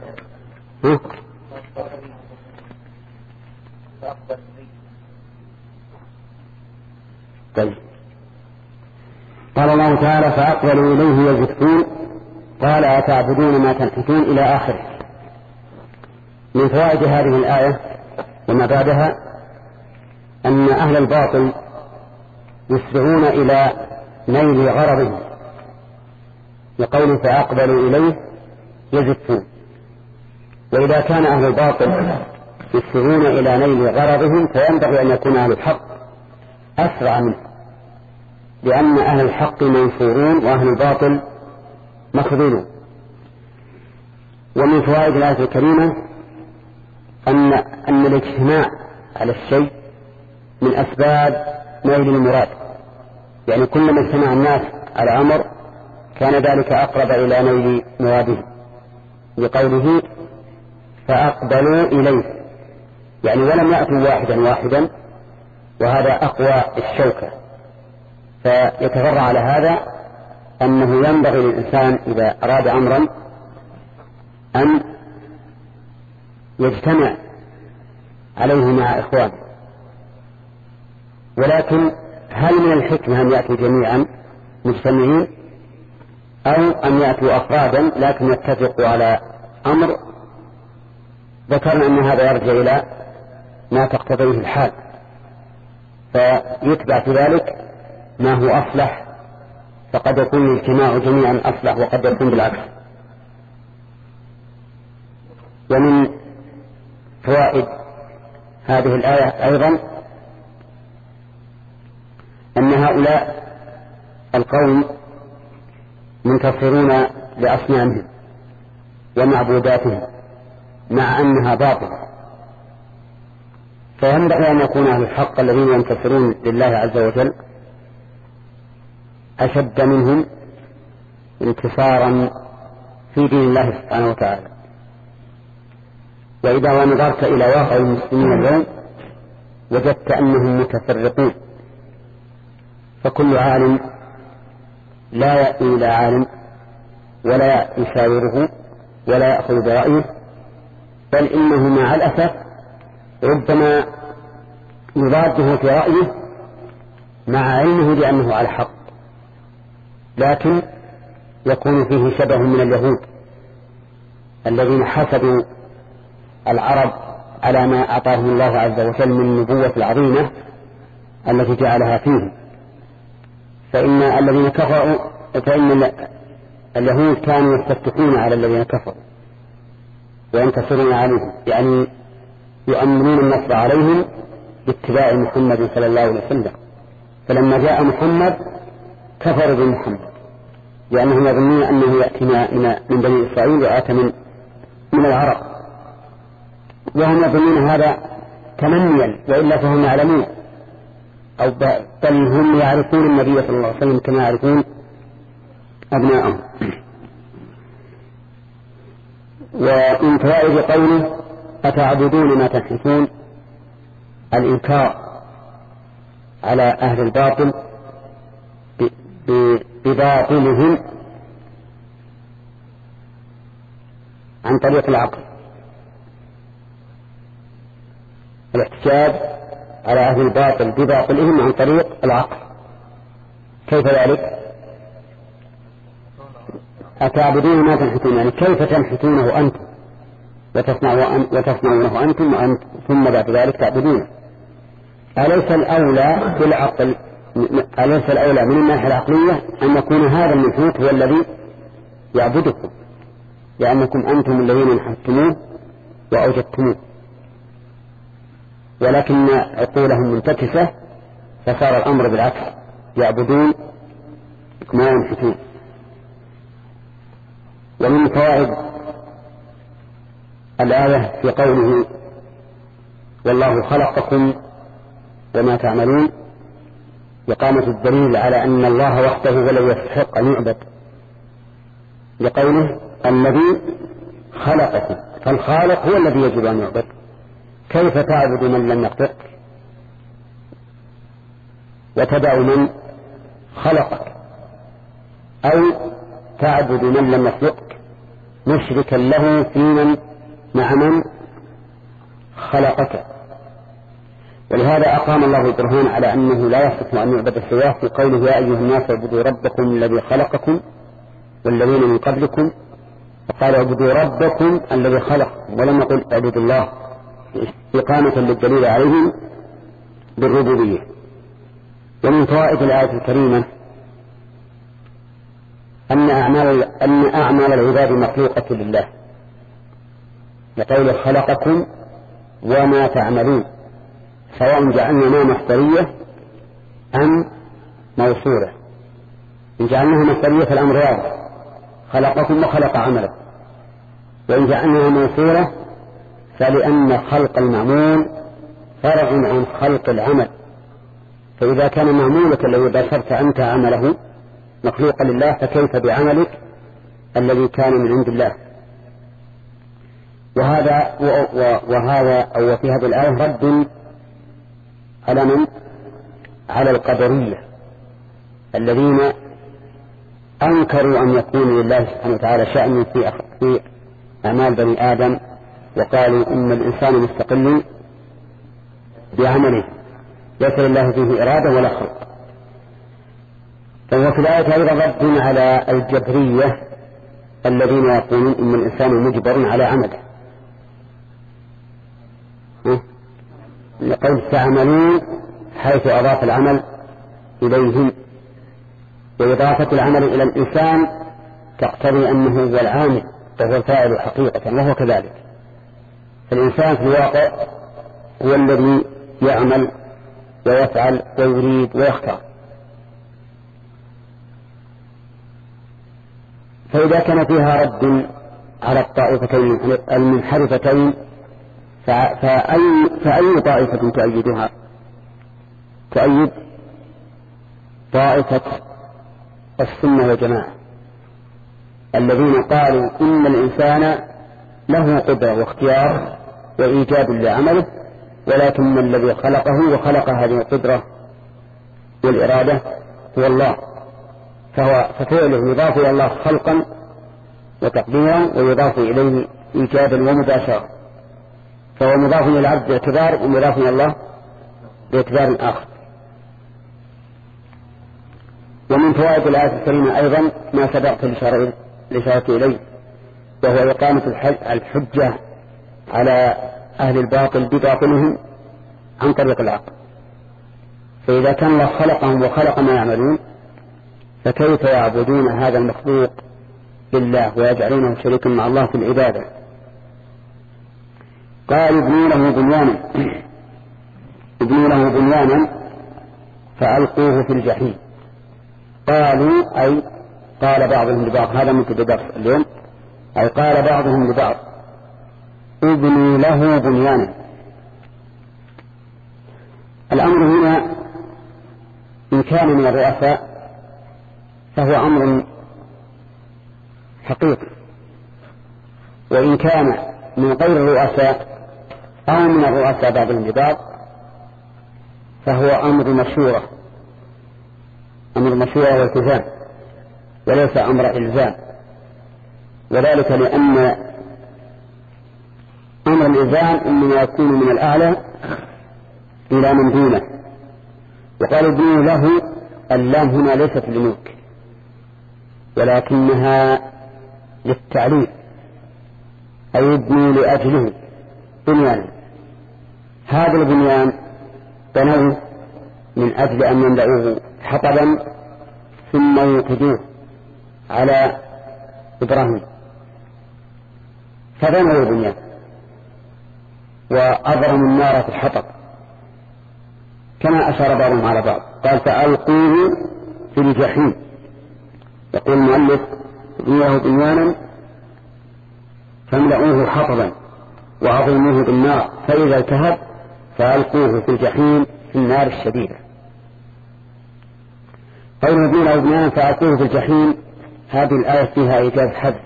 طيب. قال الله تعالى فأقبلوا إليه يزفون قال أتعبدون ما تنحتون إلى آخره. من فوائد هذه الآية وما بعدها أن أهل الباطل يسرعون إلى نيل غرضهم، لقوله فأقبلوا إليه يزفون. وإذا كان أهل الباطل يسرعون إلى نيل غرضهم فينبغي أن يكون أهل الحق أسرع منه، لأن أهل الحق منصورون وأهل الباطل مخذولون. ومن فوائد الآية الكريمة أن أن الاجتماع على الشيء من أسباب نيل المراد، يعني كلما اجتمع الناس على أمر كان ذلك أقرب إلى نيل مراده، لقوله فأقبلوا إليه، يعني ولم يأتوا واحدا واحدا، وهذا أقوى الشوكة. فيتفرع على هذا أنه ينبغي للإنسان إذا أراد أمرا أن يجتمع عليه مع إخوانه. ولكن هل من الحكمة أن يأتوا جميعا مجتمعين أو أن يأتوا أفرادا لكن يتفقوا على أمر؟ ذكرنا أن هذا يرجع إلى ما تقتضيه الحال، فيتبع في ذلك ما هو أصلح، فقد يكون الاجتماع جميعا أصلح وقد يكون بالعكس. ومن فوائد هذه الآية أيضا أن هؤلاء القوم منتصرون لأصنامهم ومعبوداتهم مع أنها باطلة، فينبغي أن يكون أهل الحق الذين ينتصرون لله عز وجل أشد منهم انتصارا في دين الله سبحانه وتعالى. وإذا نظرت إلى واقع المسلمين اليوم وجدت أنهم متفرقون، فكل عالم لا يأتي إلى عالم ولا يشاوره ولا يأخذ برأيه، بل إنه مع الأسف ربما يضاده في رأيه مع علمه بأنه على الحق، لكن يكون فيه شبه من اليهود الذين حسدوا العرب على ما أعطاهم الله عز وجل من النبوة العظيمة التي جعلها فيهم. فإن الذين كفروا فإن اليهود كانوا يستفتحون على الذين كفروا وينتصرون عليهم، يعني يؤمنون النصر عليهم باتباع محمد صلى الله عليه وسلم. فلما جاء محمد كفروا بمحمد لأنهم يظنون أنه يأتي من بني إسرائيل وآتى من من العرب، وهم يظنون هذا تمنيا، وإلا فهم يعلمون أو بل هم يعرفون النبي صلى الله عليه وسلم كما يعرفون أبناءهم. ومن فوائد قوله أتعبدون ما تنحتون الإنكار على أهل الباطل بباطلهم عن طريق العقل، الاحتجاج على أهل الباطل بباطلهم عن طريق العقل. كيف ذلك؟ أتعبدون ما تنحتون، يعني كيف تنحتونه أنتم وتصنعونه أنتم وأنتم ثم بعد ذلك تعبدونه؟ أليس الأولى بالعقل أليس الأولى من الناحية العقلية أن يكون هذا المنحوت هو الذي يعبدكم، لأنكم أنتم الذين نحتموه وأوجدتموه، ولكن عقولهم منتكسة فصار الأمر بالعكس، يعبدون ما ينحتون. ومن فوائد الآية في قوله والله خلقكم وما تعملون إقامة الدليل على أن الله وحده هو الذي يستحق أن يعبد، لقوله الذي خلقكم، فالخالق هو الذي يجب أن يعبد. كيف تعبد من لم يخلقك وتدع من خلقك، أو تعبد من لم يخلقك مشركا له في من مع من خلقك؟ ولهذا أقام الله البرهان على أنه لا يصح أن يعبد سواه في قوله يا أيها الناس اعبدوا ربكم الذي خلقكم والذين من قبلكم، فقال اعبدوا ربكم الذي خلقكم ولم يقل اعبدوا الله، إقامة للدليل عليه بالربوبية. ومن فوائد الآية الكريمة أن أعمال, أن أعمال العباد مخلوقة لله، لقوله خلقكم وما تعملون، سواء جعلنا ما مصدرية أم موصولة. إن جعلناها مصدرية فالأمر واضح، خلقكم وخلق عملكم، وإن جعلناها موصولة فلأن خلق المعمول فرع عن خلق العمل، فإذا كان معمولك الذي بشرت أنت عمله مخلوقا لله فكيف بعملك الذي كان من عند الله؟ وهذا وهذا أو في هذه الآية رد على من؟ على القدرية الذين أنكروا أن يكون لله سبحانه وتعالى شأن في في أعمال بني آدم، وقالوا إن الإنسان مستقل بعمله ليس لله فيه إرادة ولا خلق. فهو في الآية أيضا رد على الجبرية الذين يقولون إن الإنسان مجبر على عمله، لقد تعملون حيث أضاف العمل إليهم، وإضافة العمل إلى الإنسان تقتضي أنه هو العامل وهو الفاعل حقيقة، وهو كذلك. فالإنسان في الواقع هو الذي يعمل ويفعل ويريد ويختار، فإذا كان فيها رد على الطائفتين المنحرفتين فأي, فأي طائفة تؤيدها؟ تؤيد طائفة السنة والجماعة الذين قالوا إن الإنسان له قدرة واختيار وإيجاب لعمله، ولكن الذي خلقه وخلق هذه القدرة والإرادة هو الله، فهو ففعله يضاف إلى الله خلقا وتقديرا ويضاف إليه إيجابا ومباشرة، فهو مضاف إلى العبد باعتبار ومضاف إلى الله باعتبار آخر. ومن فوائد الآية الكريمة أيضا ما سبقت الإشارة إليه، وهو إقامة الحجة على أهل الباطل بباطلهم عن طريق العقل. فإذا كان الله خلقهم وخلق ما يعملون فكيف يعبدون هذا المخلوق لله ويجعلونه شريكا مع الله في العبادة؟ قال ابنوا له بنيانا ابنوا له بنيانا فألقوه في الجحيم. قالوا أي قال بعضهم لبعض، هذا مبتدأ اليوم، أي قال بعضهم لبعض ابنوا له بنيانا. الأمر هنا إن كان من الرؤساء فهو أمر حقيقي، وإن كان من غير الرؤساء أو من الرؤساء بعضهم لبعض فهو أمر مشورة، أمر مشورة والتزام وليس أمر إلزام، وذلك لأن أمر الإلزام إنما يكون من الأعلى إلى من دونه. وقال ابنوا له، اللام هنا ليست للملك ولكنها للتعليل، أي ابنوا لأجله بنيانا. هذا البنيان بنوه من أجل أن يملأوه حطبا ثم يوقدوه على إبراهيم، فبنوا البنيان وأضرموا النار في الحطب كما أشار بعضهم على بعض. قال فألقوه في الجحيم. يقول المؤلف ابنوا له بنيانا فاملأوه حطبا وأضرموه بالنار، فإذا التهب فألقوه في الجحيم في النار الشديدة. قوله ابنوا له بنيانا فألقوه في الجحيم، هذه الآية فيها إيجاز حذف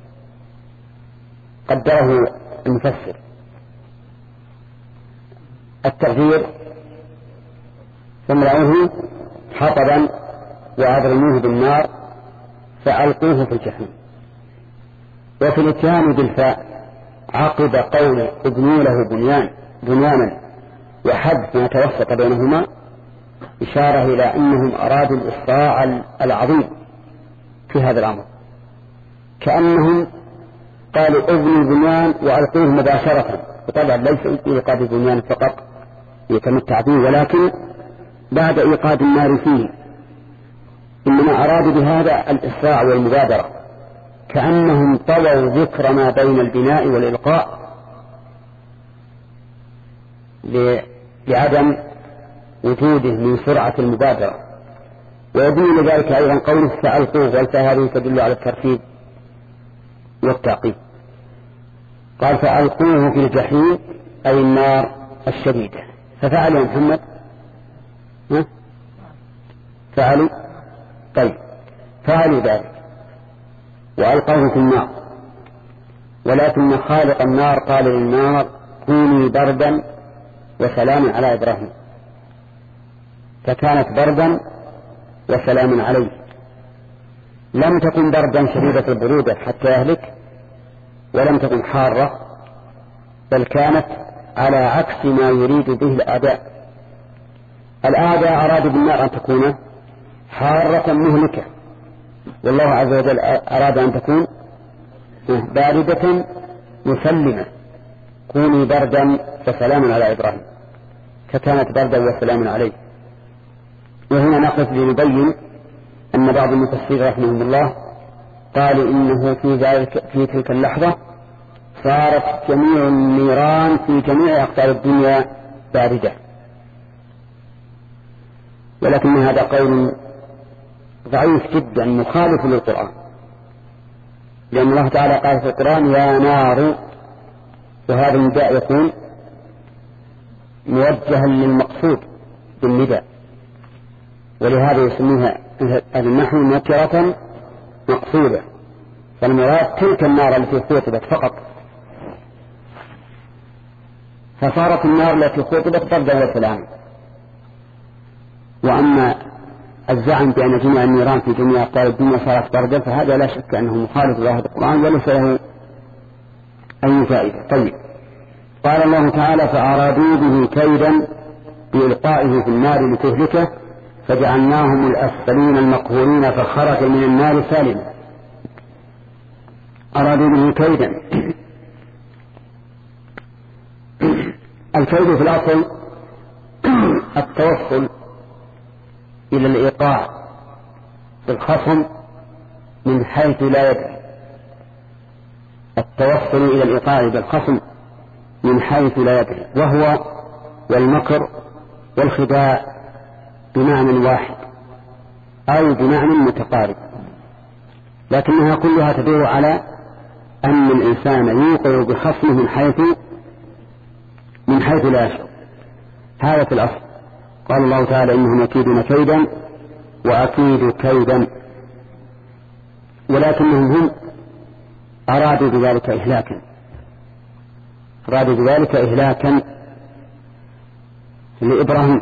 قدره المفسر. التغيير فاملأوه حطبا وأضرموه بالنار فألقوه في الجحيم. وفي الاتهام بالفاء عقب قول ابنوا له بنيان بنيانا وحذف ما توسط بينهما إشارة إلى أنهم أرادوا الإسراع العظيم في هذا الأمر، كأنهم قالوا ابنوا بنيان وألقوه مباشرة، وطبعا ليس إيقاد البنيان فقط يتمتع به، ولكن بعد إيقاد النار فيه، إنما أرادوا بهذا الإسراع والمبادرة، كأنهم طووا ذكر ما بين البناء والإلقاء لعدم وجوده من سرعة المبادرة. ويدل لذلك أيضا قوله فألقوه، والفاء هذه تدل على الترتيب والتعقيب. قال فألقوه في الجحيم أي النار الشديدة. ففعلوا يا محمد؟ ها؟ فعلوا؟ طيب فعلوا ذلك وألقوه في النار، ولكن خالق النار قال للنار كوني بردا وسلام على إبراهيم، فكانت بردا وسلام عليه، لم تكن بردا شديدة البرودة حتى يهلك، ولم تكن حارة، بل كانت على عكس ما يريد به الأعداء. الأعداء أرادوا بالنار أن تكون حارة مهلكة، والله عز وجل أراد أن تكون باردة مسلمة، كوني بردا وسلاما على إبراهيم، فكانت بردا وسلاما عليه. وهنا نقف لنبين أن بعض المفسرين رحمهم الله قالوا إنه في ذلك في تلك اللحظة صارت جميع النيران في جميع أقطار الدنيا باردة، ولكن هذا قول ضعيف جدا مخالف للقرآن، لأن الله تعالى قال في القرآن يا نار، وهذا النداء يكون موجها للمقصود بالنداء، ولهذا يسميها أهل النحو نكرة مقصودة، فالمراد تلك النار التي خطبت فقط، فصارت النار التي خطبت بردا وسلاما. وأما الزعم بأن جميع النيران في جميع أقطار الدنيا صارت بردا فهذا لا شك أنه مخالف لظاهر القرآن وليس له أي فائدة. طيب، قال الله تعالى فأرادوا به كيدا بإلقائه في النار لتهلكه فجعلناهم الأسفلين المقهورين فخرج من النار سالما. أرادوا به كيدا. الكيد في الأصل التوصل إلى الإيقاع بالخصم من حيث لا يدري، التوصل إلى الإيقاع بالخصم من حيث لا يدري، وهو والمكر والخداع بمعنى واحد أو بمعنى متقارب، لكنها كلها تدور على أن الإنسان يوقع بخصمه من حيث من حيث لا يشعر. هذا في الأصل. قال الله تعالى إنهم يكيدون كيدا وأكيد كيدا، ولكنهم هم أرادوا بذلك إهلاكا أرادوا بذلك إهلاكا لإبراهيم.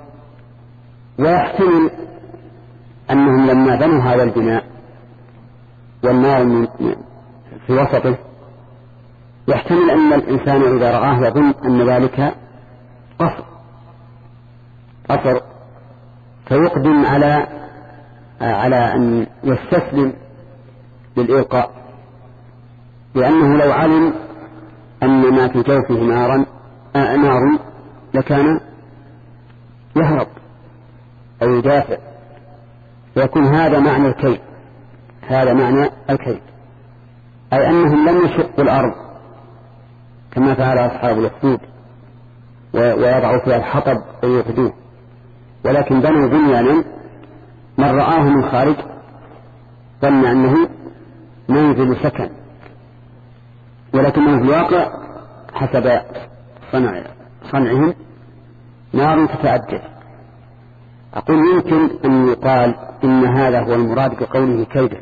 ويحتمل أنهم لما بنوا هذا البناء والنار في وسطه يحتمل أن الإنسان إذا رآه يظن أن ذلك قصر قصر فيقدم على على أن يستسلم للإلقاء، لأنه لو علم أن ما في جوفه نارا آه نار لكان يهرب أو يدافع، ويكون هذا معنى الكيد هذا معنى الكيد أي أنهم لم يشقوا الأرض كما فعل أصحاب الأخدود ويضعوا فيها الحطب ويوقدوه، ولكن بنوا بنيانا من رآه من خارج ظن أنه منزل سكن، ولكنه في الواقع حسب صنع صنعهم نار تتأجج. أقول يمكن أن يقال إن هذا هو المراد بقوله كيدا،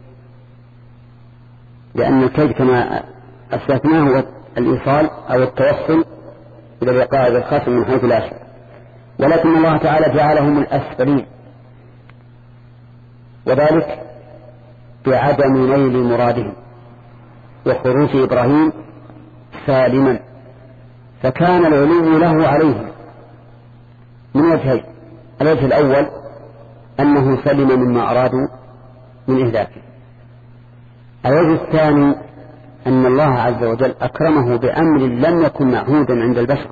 لأن الكيد كما أسلفناه هو الإيصال أو التوصل إلى الوقاء بالخصم من حيث لا يشعر، ولكن الله تعالى جعلهم الأسفلين، وذلك بعدم نيل مرادهم وخروج إبراهيم سالما، فكان العلو له عليهم من وجهين: الوجه الأول أنه سلم مما أرادوا من إهلاكه، الوجه الثاني أن الله عز وجل أكرمه بأمر لم يكن معهودا عند البشر.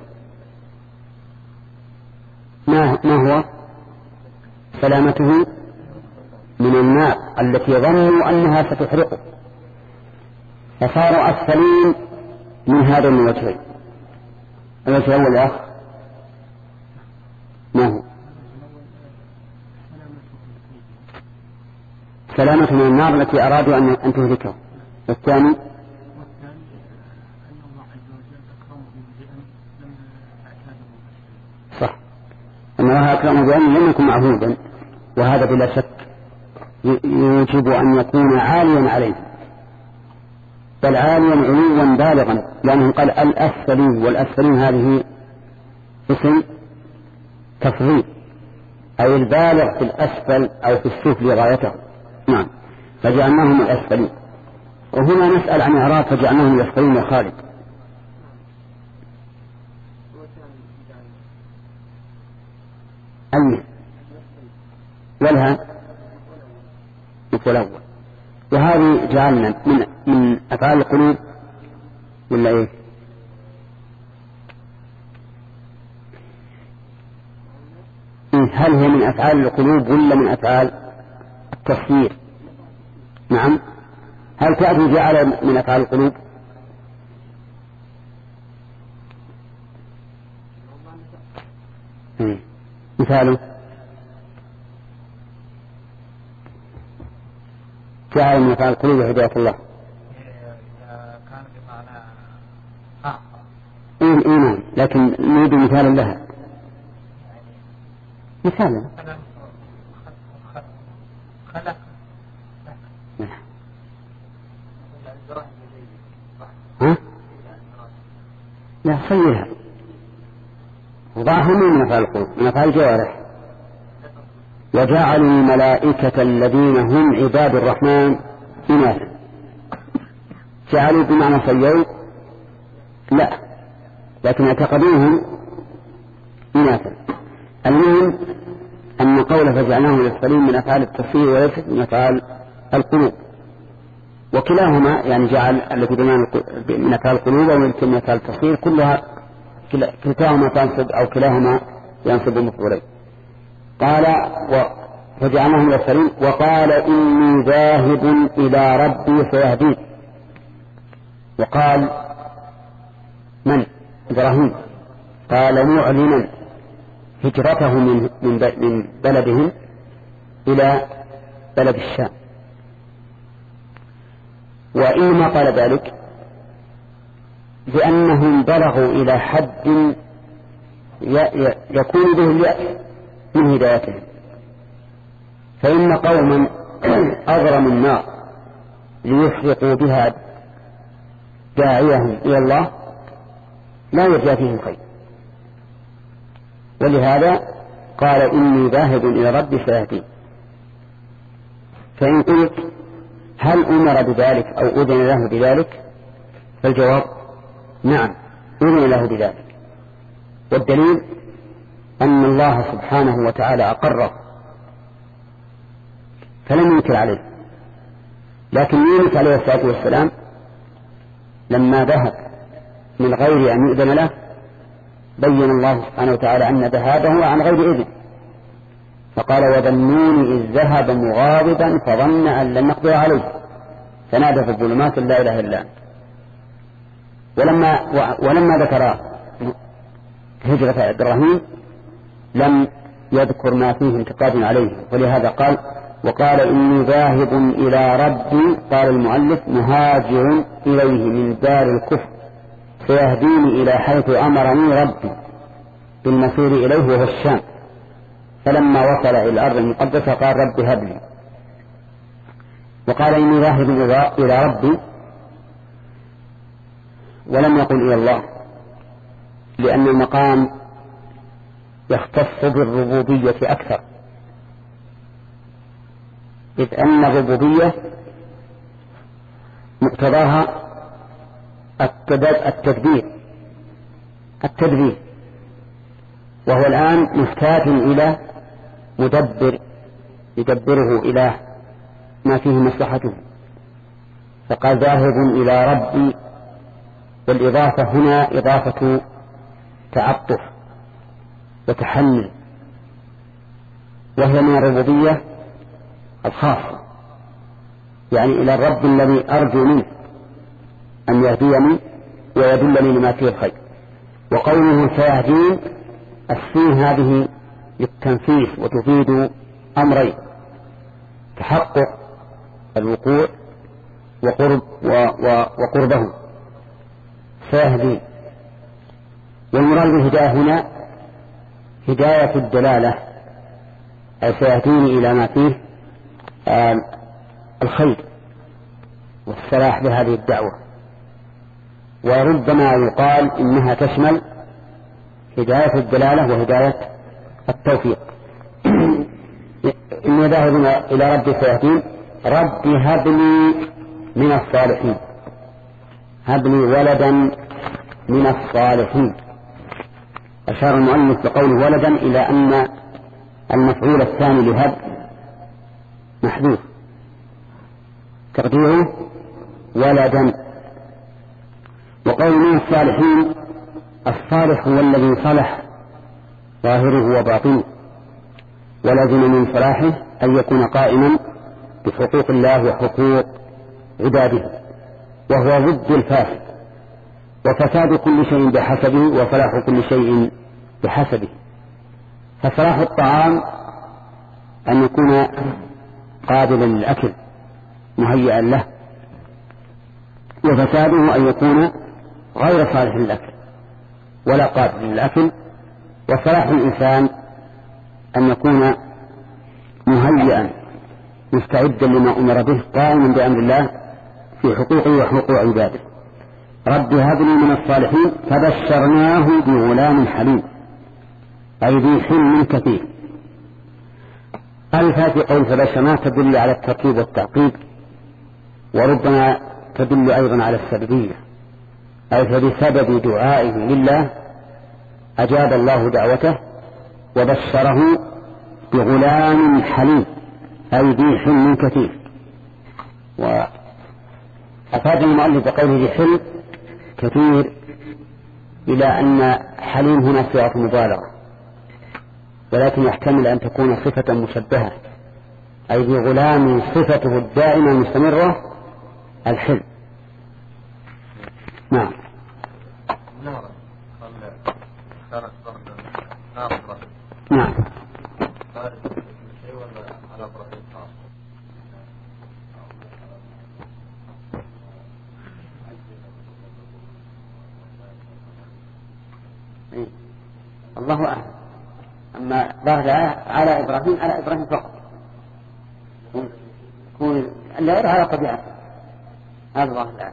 ما, ما هو؟ سلامته من النار التي ظنوا أنها ستحرقه، فصاروا أسفلين من هذا الوجهين. الوجه الأول يا أخ ما هو؟ سلامة من النار التي أرادوا أن تهلكه، والثاني صح أن الله أكرمه بأن لم يكن معهودا، وهذا بلا شك يوجب أن يكون عاليا عليه، بل عاليا علوا بالغا، لأنه قال الأسفلين، والأسفلين هذه اسم تفضيل أي البالغ في الأسفل أو في السفل غايته. نعم، فجعلناهم الأسفلين. وهنا نسأل عن إعراب فجعلناهم الأسفلين يا خالد. أي ولها الأول، وهذه جعلنا من من أفعال القلوب ولا إيه؟ هل هي من أفعال القلوب ولا من أفعال التصوير؟ نعم. هل تأتي جعل من أفعال القلوب؟ مثاله جعل من أفعال القلوب هداية الله. إيه إيمان، لكن نريد مثالا لها. مثالا خلق ها؟ لا صيرها وضعها من أفعال القلوب، من أفعال الجوارح. وجعلوا الملائكة الذين هم عباد الرحمن إناثا. جعلوا بمعنى صيروا؟ لا، لكن اعتقدوهم إناثا. المهم أن قول فجعلناهم الأسفلين من أفعال التصوير وليست من أفعال القلوب، وكلاهما يعني جعل التي من أفعال القلوب ومن أفعال التصوير كلها كلاهما تنصب أو كلاهما ينصب مفعولين. قال فجعلناهم الأسفلين وقال إني ذاهب إلى ربي سيهدين. وقال من؟ إبراهيم. قال معلنا هجرته من من بلدهم إلى بلد الشام. وإنما قال ذلك لأنهم بلغوا إلى حد يكون به اليأس من هدايتهم. فإن قوما أغرموا النار ليحرقوا بها داعيهم إلى الله لا يرجى فيهم خير، ولهذا قال إني ذاهب إلى ربي سيهدين. فإن قلت هل أمر بذلك أو أذن له بذلك؟ فالجواب نعم، أذن له بذلك. والدليل أن الله سبحانه وتعالى أقره فلم ينكر عليه. لكن يونس عليه الصلاة والسلام لما ذهب من غير أن يؤذن له بين الله سبحانه وتعالى أن ذهابه عن غير إذن، فقال وذنون إذ ذهب مغاضبا فظن أن لن نقدر عليه فنادى في الظلمات لا إله إلا أنت. ولما, ولما ذكر هجرة إبراهيم لم يذكر ما فيه انتقاد عليه، ولهذا قال وقال إني ذاهب إلى ربي، قال المؤلف مهاجر إليه من دار الكفر سيهديني إلى حيث أمرني ربي بالمسير إليه وهو الشام. فلما وصل إلى الأرض المقدسة قال رب هب لي. وقال إني ذاهب إلى ربي ولم يقل إلى الله، لأن المقام يختص بالربوبية أكثر، إذ أن الربوبية مقتضاها التدبير التدبير وهو الآن محتاج إلى مدبر يدبره إلى ما فيه مصلحته، فقال ذاهب إلى ربي. والإضافة هنا إضافة تعطف وتحمل، وهي من الربوبية الخاصة، يعني إلى الرب الذي أرجو منه أن يهديني ويدلني لما فيه الخير. وقوله سيهدين السين هذه للتنفيس وتفيد أمرين: تحقق الوقوع وقرب وقربه سيهدين. والمراد بالهداية هنا هداية الدلالة، أي سيهديني إلى ما فيه آه الخير والصلاح بهذه الدعوة. وربما يقال إنها تشمل هداية الدلالة وهداية التوفيق. إني ذاهب إلى ربي سيهدين، ربي هب لي من الصالحين، هب لي ولدا من الصالحين. أشار المؤلف بقوله ولدا إلى أن المفعول الثاني لهب محذوف تقديره ولدا. وقول من الصالحين، الصالح هو الذي صلح ظاهره وباطنه، ولازم من صلاحه أن يكون قائما بحقوق الله وحقوق عباده، وهو ضد الفاسد. وفساد كل شيء بحسبه وصلاح كل شيء بحسبه. فصلاح الطعام أن يكون قابلا للأكل مهيئا له، وفساده أن يكون غير صالح للأكل ولا قادر للأكل. وصلاح الإنسان أن يكون مهيئا مستعدا لما أمر به قائما بأمر الله في حقوقه وحقوق عباده. رب هب لي من الصالحين فبشرناه بغلام حليم أي ذي حلم كثير. ألفا في قول فبشرناه تدل على الترتيب والتعقيب، وربما تدل أيضا على السببية، أي فبسبب دعائه لله أجاب الله دعوته وبشره بغلام حليم أي ذي حلم كثير. وأفاد المؤلف بقوله ذي حلم كثير إلى أن حليم هنا صيغة مبالغة، ولكن يحتمل أن تكون صفة مشبهة، أي ذي غلام صفته الدائمة المستمرة الحلم. نعم. نعم. الله أعلم. أما ظهر على إبراهيم على إبراهيم فقط، يكون لا على طبيعته، هذا ظاهر الآية.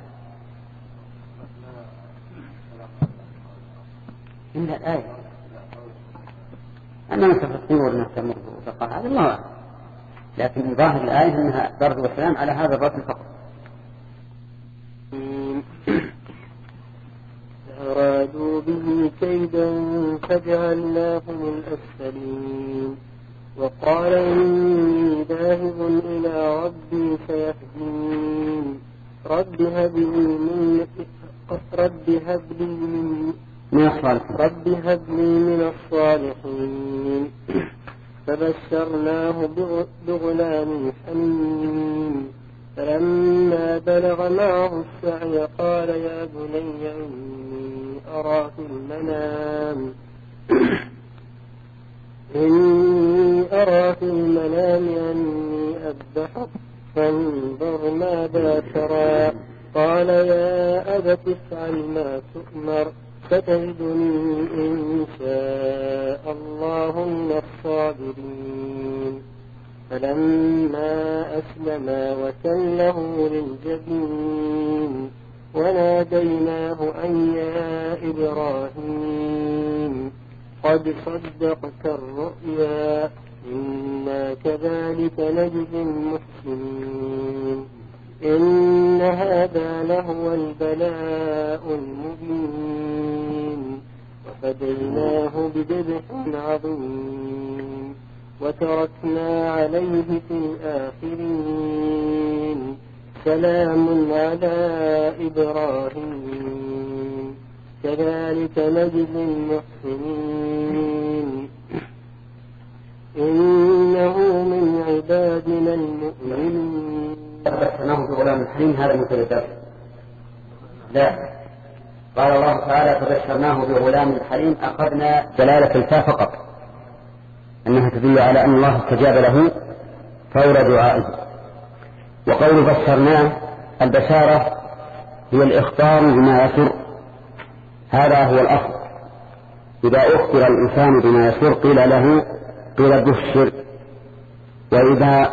إلا الآية أننا نستطيع ونستمر وتقع هذا الله أعلم، لكن ظاهر الآية أنها ضرب والسلام على هذا الرجل فقط. أرادوا به كيدا فجعلناهم الأسفلين. وقال إني ذاهب إلى ربي سيهدين. رب هب لي من رب هب لي من رب هب لي من الصالحين. فبشرناه بغلام حليم. فلما بلغ معه السعي قال يا بني إني أرى في المنام إني أرى في المنام أني أذبحك فانظر ماذا ترى. قال يا أبت افعل ما تؤمر ستجدني إن شاء الله من الصابرين. فلما أسلما وتله للجبين وناديناه أن يا إبراهيم قد صدقت الرؤيا إنا كذلك نجزي المحسنين. إن هذا لهو البلاء المبين. وفديناه بذبح عظيم وتركنا عليه في الآخرين. سلام على إبراهيم كذلك نجزي المحسنين. إنه من عبادنا المؤمنين. فبشرناه بغلام حليم هذا مثل لا، قال الله تعالى فبشرناه بغلام حليم أخذنا دلالة الفاء فقط أنها تدل على أن الله استجاب له فور دعائه. وقول بشرناه البشارة هي الإخبار بما يسر، هذا هو الأصل. إذا أخبر الإنسان بما يسر قيل له قيل بشر، وإذا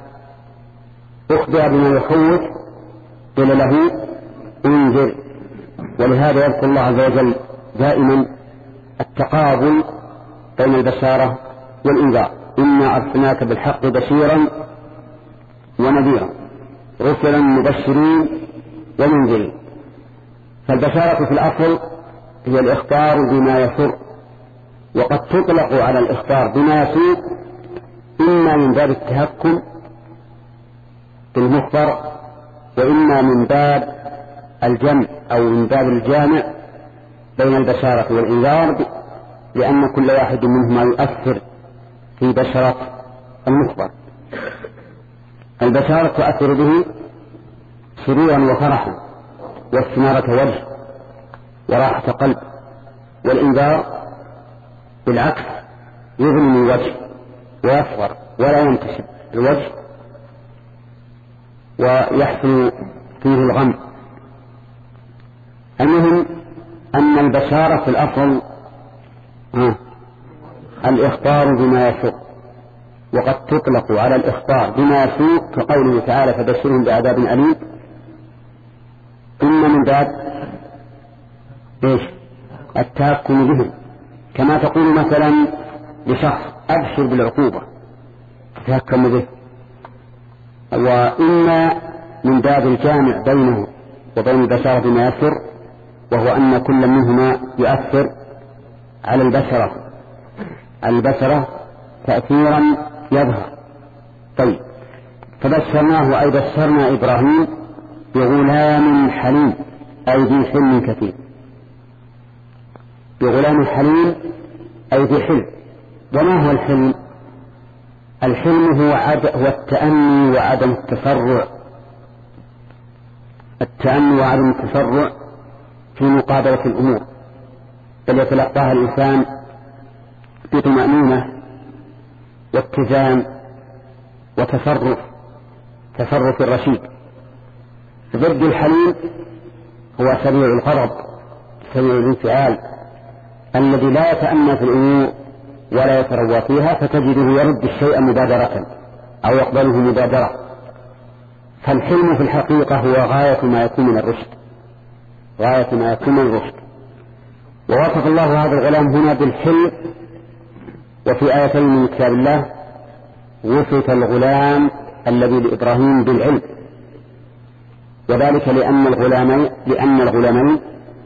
أخبر بما يخوف قيل له انذر. ولهذا يذكر الله عز وجل دائما التقابل بين البشارة والإنذار. إنا أرسلناك بالحق بشيرا ونذيرا رسلا مبشرين ومنذرين. فالبشارة في الأصل هي الإخبار بما يسر، وقد تطلق على الإخبار بما يسوء إما من باب التهكم بالمخبر، وإما من باب الجمع أو من باب الجامع بين البشارة والإنذار، لأن كل واحد منهما يؤثر في بشرة المخبر. البشارة تؤثر به سرورا وفرحا واستنارة وجه وراحة قلب، والإنذار بالعكس يظلم الوجه ويصغر ولا ينتشر الوجه ويحصل فيه الغم. المهم أن البشارة في الأصل آه الإخبار بما يسوء، وقد تطلق على الإخبار بما يسوء كقوله تعالى فبشرهم بعذاب أليم، إن من باب إيش التهكم بهم، كما تقول مثلا لشخص أبشر بالعقوبة تتهكم به، وإن من باب الجامع بينه وبين البشرة بما يسر، وهو أن كل منهما يؤثر على البشرة البشرة تأثيرا يظهر. طيب فبشرناه أي بشرنا إبراهيم بغلام حليم أي ذي حلم كثير، بغلام حليم أي ذي حلم. وما هو الحلم؟ الحلم هو, عد... هو التأني وعدم التسرع، التأني وعدم التسرع في مقابلة الأمور، بل يتلقاها الإنسان بطمأنينة واتزان وتصرف تصرف الرشيد. ضد الحليم هو سريع الغضب سريع الانفعال الذي لا يتأنى في الأمور ولا يتروى فيها، فتجده يرد الشيء مبادرة أو يقبله مبادرة. فالحلم في الحقيقة هو غاية ما يكون من الرشد، غاية ما يكون من الرشد. ووصف الله هذا الغلام هنا بالحلم، وفي آيتين من كتاب الله وصف الغلام الذي لإبراهيم بالعلم، وذلك لأن الغلامين لأن الغلامين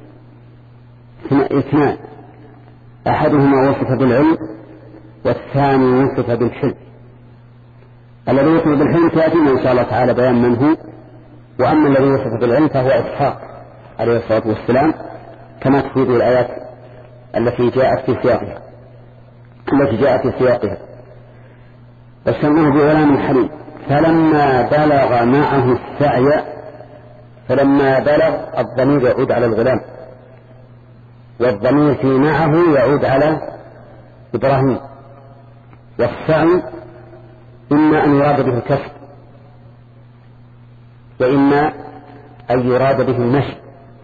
اثنان، أحدهما وصف بالعلم والثاني وصف بالحلم. الذي وصف بالحلم سيأتينا إن شاء الله تعالى بيان من هو، وأما الذي وصف بالعلم فهو إسحاق عليه الصلاة والسلام، كما تفيد الآيات التي جاءت في سياقها التي جاءت في سياقها بشرناه بغلام حليم فلما بلغ معه السعي. فلما بلغ الضمير يعود على الغلام، والضمير في معه يعود على إبراهيم. والسعي إما أن يراد به الكسب، وإما أن يراد به المشي،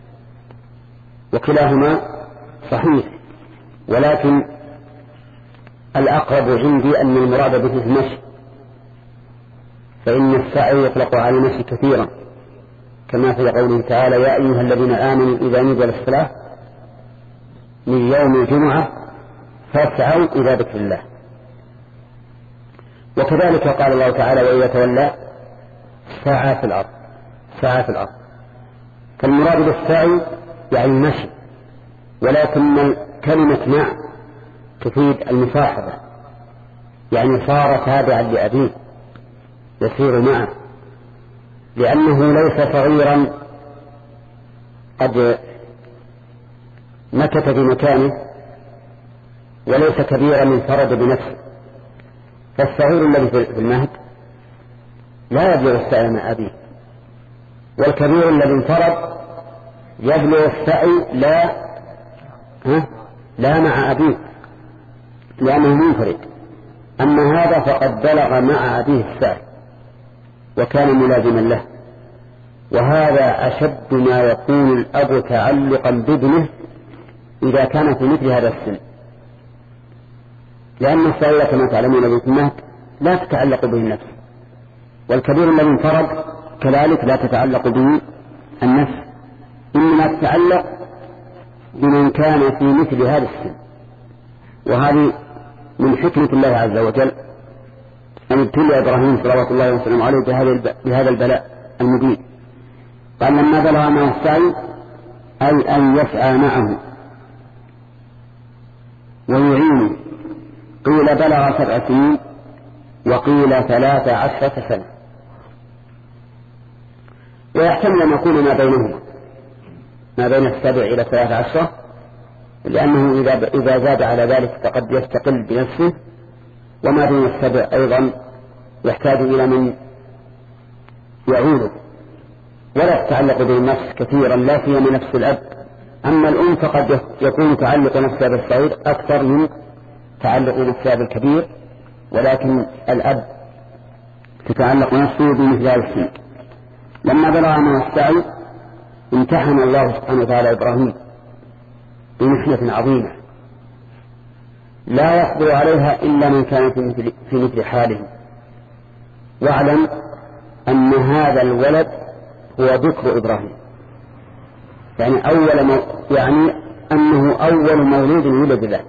وكلاهما صحيح، ولكن الأقرب عندي أن المراد به المشي، فإن السعي يطلق على المشي كثيرا، كما في قوله تعالى يا أيها الذين آمنوا إذا نزل الصلاة من يوم الجمعة فاسعوا إلى ذكر الله. وكذلك قال الله تعالى وإذا تولى سعى في الأرض سعى في الأرض فالمراد بالسعي يعني المشي، ولكن كلمة مع تفيد المصاحبة، يعني صار تابعا لأبيه يسير معه، لأنه ليس صغيرا قد مكث في مكانه، وليس كبيرا انفرد بنفسه. فالصغير الذي في المهد لا يبلغ السعي مع أبيه، والكبير الذي انفرد يبلغ السعي لا ها لا مع أبيه لأنه منفرد. أما هذا فقد بلغ مع أبيه السعي وكان ملازما له، وهذا أشد ما يكون الأب تعلقا بابنه إذا كان في مثل هذا السن، لأن الصغير كما تعلمون في المهد لا تتعلق به النفس، والكبير الذي انفرد كذلك لا تتعلق به النفس، إنما تتعلق بمن كان في مثل هذا السن. وهذه من حكمة الله عز وجل أن ابتلى إبراهيم صلوات الله وسلامه عليه بهذا البلاء المبين. قال لما بلغ معه السعي أي أن يسعى معه ويعينه. قيل بلغ سبع سنين وقيل ثلاث عشرة سنة، ويحتمل أن يكون ما بينهما ما بين السبع إلى ثلاث عشرة، لأنه إذا إذا زاد على ذلك فقد يستقل بنفسه، وما بين السبع أيضا يحتاج إلى من يعوده، ولا تتعلق به النفس كثيرا لا سيما نفس الأب. أما الأم فقد يكون تعلق نفسها بالصغير أكثر من تعلق نفسها بالكبير، ولكن الأب تتعلق نفسه بمثل هذا السن. لما بلغ معه السعي امتحن الله سبحانه وتعالى إبراهيم بمحنة عظيمة لا يقدر عليها إلا من كان في مثل, في مثل حاله. واعلم أن هذا الولد هو ذكر إبراهيم، يعني أول مو... يعني أنه أول مولود ولد له،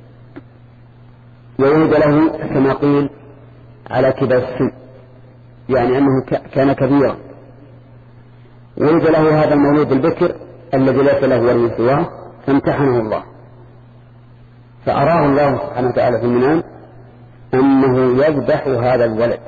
وولد له كما قيل على كبر السن، يعني أنه ك... كان كبيرا. ولد له هذا المولود البكر الذي ليس له ولي سواه، فامتحنه الله، فأراه الله سبحانه وتعالى في المنام أنه يذبح هذا الولد،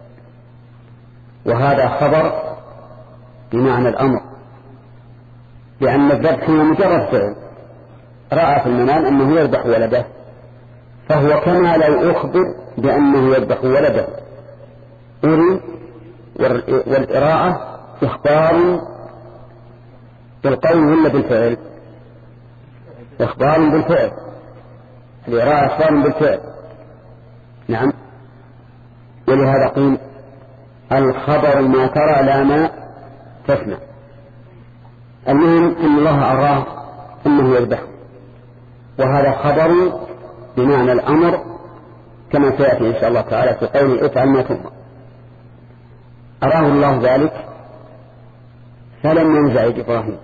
وهذا خبر بمعنى الأمر، لأن الذبح هو مجرد فعل، رأى في المنام أنه يذبح ولده، فهو كما لو أخبر بأنه يذبح ولده. أري والإراءة إخبار بالقول ولا بالفعل؟ إخبار بالفعل، الإراءة إخبار بالفعل. نعم، ولهذا قيل الخبر ما ترى لا ما تسمع. المهم أن الله أراه أنه يذبح، وهذا خبر بمعنى الأمر كما سيأتي إن شاء الله تعالى في قوله افعل ما تؤمر. أراه الله ذلك فلم ينزعج إبراهيم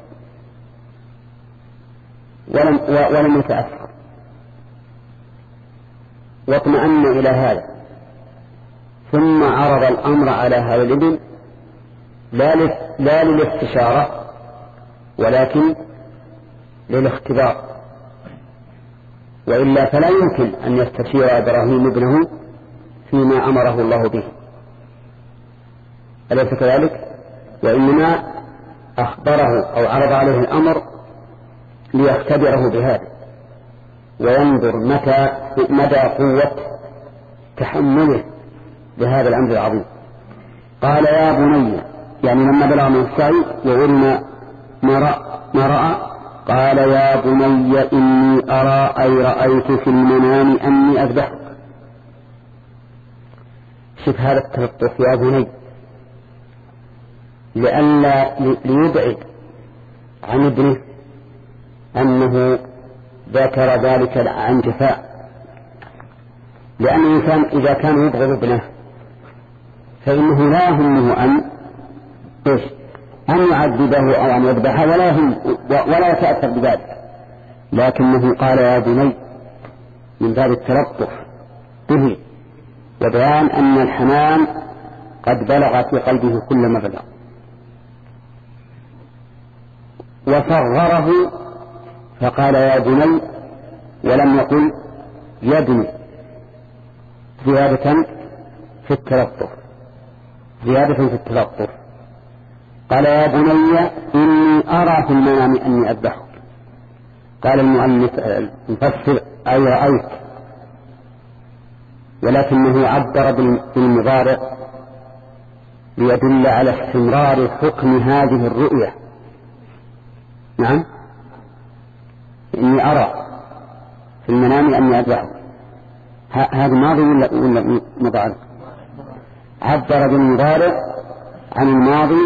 ولم, ولم يتأثر، واطمأن إلى هذا، ثم عرض الأمر على هذا الابن لا للاستشارة ولكن للاختبار، وإلا فلا يمكن أن يستشير إبراهيم ابنه فيما أمره الله به، أليس كذلك؟ وإنما أخبره أو عرض عليه الأمر ليختبره بهذا وينظر متى مدى قوة تحمله بهذا الأمر العظيم. قال يا بني، يعني لما بلغ من السعي وعلم ما رأى, ما رأى قال يا بني إني أرى أي رأيت في المنام أني أذبحك. شوف هذا التلطف يا بني، لئلا ليبعد عن ابنه أنه ذكر ذلك عن جفاء، لأن الإنسان إذا كان يبغض ابنه فإنه لا يهمه أن إيش أن يعذبه أو أن يذبحه، ولا يهم ولا يتأثر بذلك، لكنه قال يا بني من باب التلطف به وبيان أن الحنان قد بلغ في قلبه كل ما بلغ. وصغره فقال يا بني ولم يقل يا بني، زيادة في التلطف، زيادة في التلطف. قال يا بني إني أرى في المنام أني أذبحك. قال المؤلف المفسر أي رأيت، ولكنه عبر بالمضارع ليدل على استمرار حكم هذه الرؤية. نعم، إني أرى في المنام أني أذبحك، هذا ماضي ولا ولا مضارع؟ عبر بالمضارع عن الماضي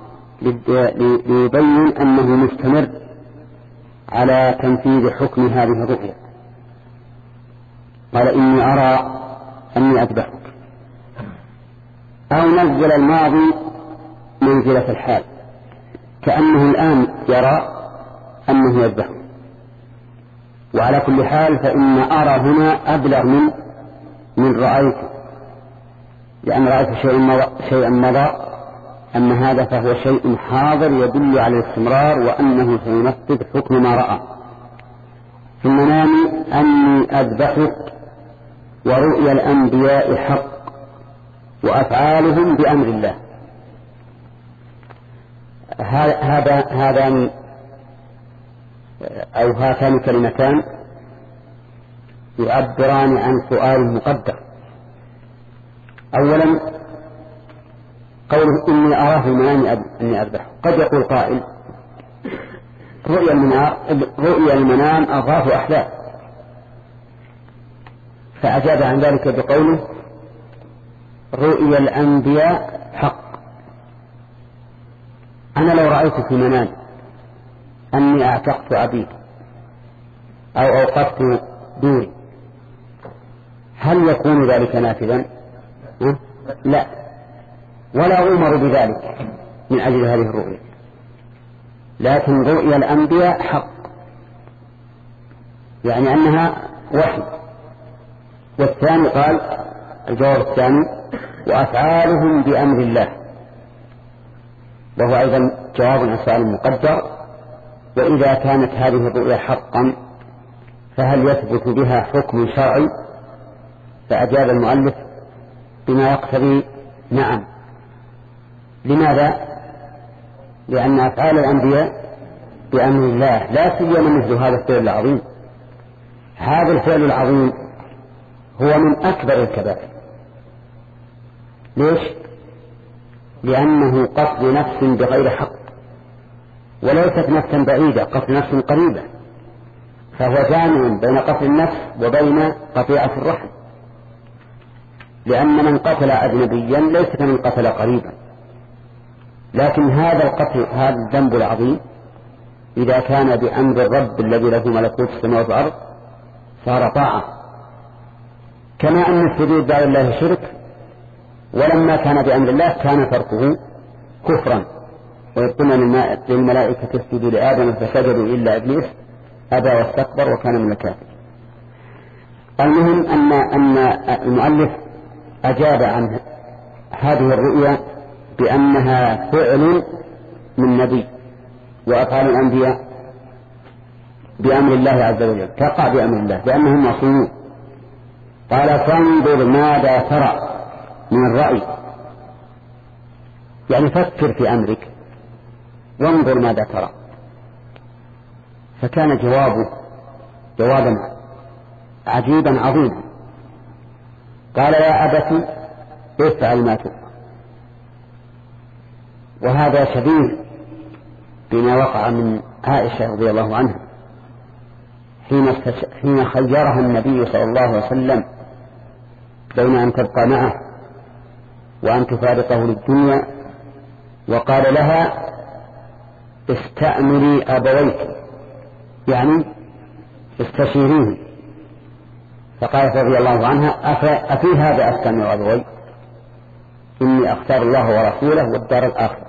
ليبين أنه مستمر على تنفيذ حكم هذه الرؤيا. قال إني أرى أني أذبحك، أو نزل الماضي منزلة الحال، كأنه الآن يرى أنه يذبحك. وعلى كل حال فإن أرى هنا أبلغ من من رأيت، لأن رأيت شيئا مضى، أما هذا فهو شيء حاضر يدل على الاستمرار وأنه سينفذ حكم ما رأى. في المنام أني أذبحك، ورؤيا الأنبياء حق وأفعالهم بأمر الله. هذا هذان أو هاتان كلمتان يعبران عن سؤال مقدر. أولا قوله إني أراه في المنام أني أذبحه، قد يقول قائل رؤيا المنام, رؤيا المنام أضغاث أحلام، فأجاب عن ذلك بقوله رؤيا الأنبياء حق. أنا لو رأيت في منام أني أعتقت عبيد أو أوقفت دوري، هل يكون ذلك نافذا؟ لا، ولا أمر بذلك من أجل هذه الرؤية، لكن رؤيا الأنبياء حق، يعني أنها وحي. والثاني قال الجواب الثاني وأفعالهم بأمر الله، وهو أيضا جواب عن سؤال مقدر. وإذا كانت هذه الرؤيا حقا فهل يثبت بها حكم شرعي؟ فأجاب المؤلف بما يقتضي نعم. لماذا؟ لأن أفعال الأنبياء بأمر الله، لا سيما مثل هذا الفعل العظيم. هذا الفعل العظيم هو من أكبر الكبائر. ليش؟ لأنه قتل نفس بغير حق، وليست نفسا بعيدة، قتل نفس قريبة، فهو جامع بين قتل النفس وبين قطيعة الرحم، لأن من قتل أجنبيا ليس كمن قتل قريبا. لكن هذا القتل، هذا الذنب العظيم، إذا كان بأمر الرب الذي له ملكوت السماوات والأرض صار طاعة، كما أن السجود بعد الله شرك، ولما كان بأمر الله كان تركه كفرا. ويقولون للملائكة اسجدوا لآدم فسجدوا إلا إبليس أبى واستكبر وكان من الكافرين. المهم أن أن المؤلف أجاب عن هذه الرؤيا بأنها فعل من نبي، وأفعال الأنبياء بأمر الله عز وجل، تقع بأمر الله لأنهم معصومون. قال فانظر ماذا ترى من الرأي، يعني فكر في أمرك وانظر ماذا ترى. فكان جوابه جوابا عجيبا عظيما. قال يا أبت افعل ما تؤمر. وهذا شبيه بما وقع من عائشة رضي الله عنها حين حين خيرها النبي صلى الله عليه وسلم بين أن تبقى معه وأن تفارقه للدنيا، وقال لها استأمري أبويك، يعني استشيريه. فقالت رضي الله عنها أفي هذا أستأمر أبوي؟ إني أختار الله ورسوله والدار الآخرة.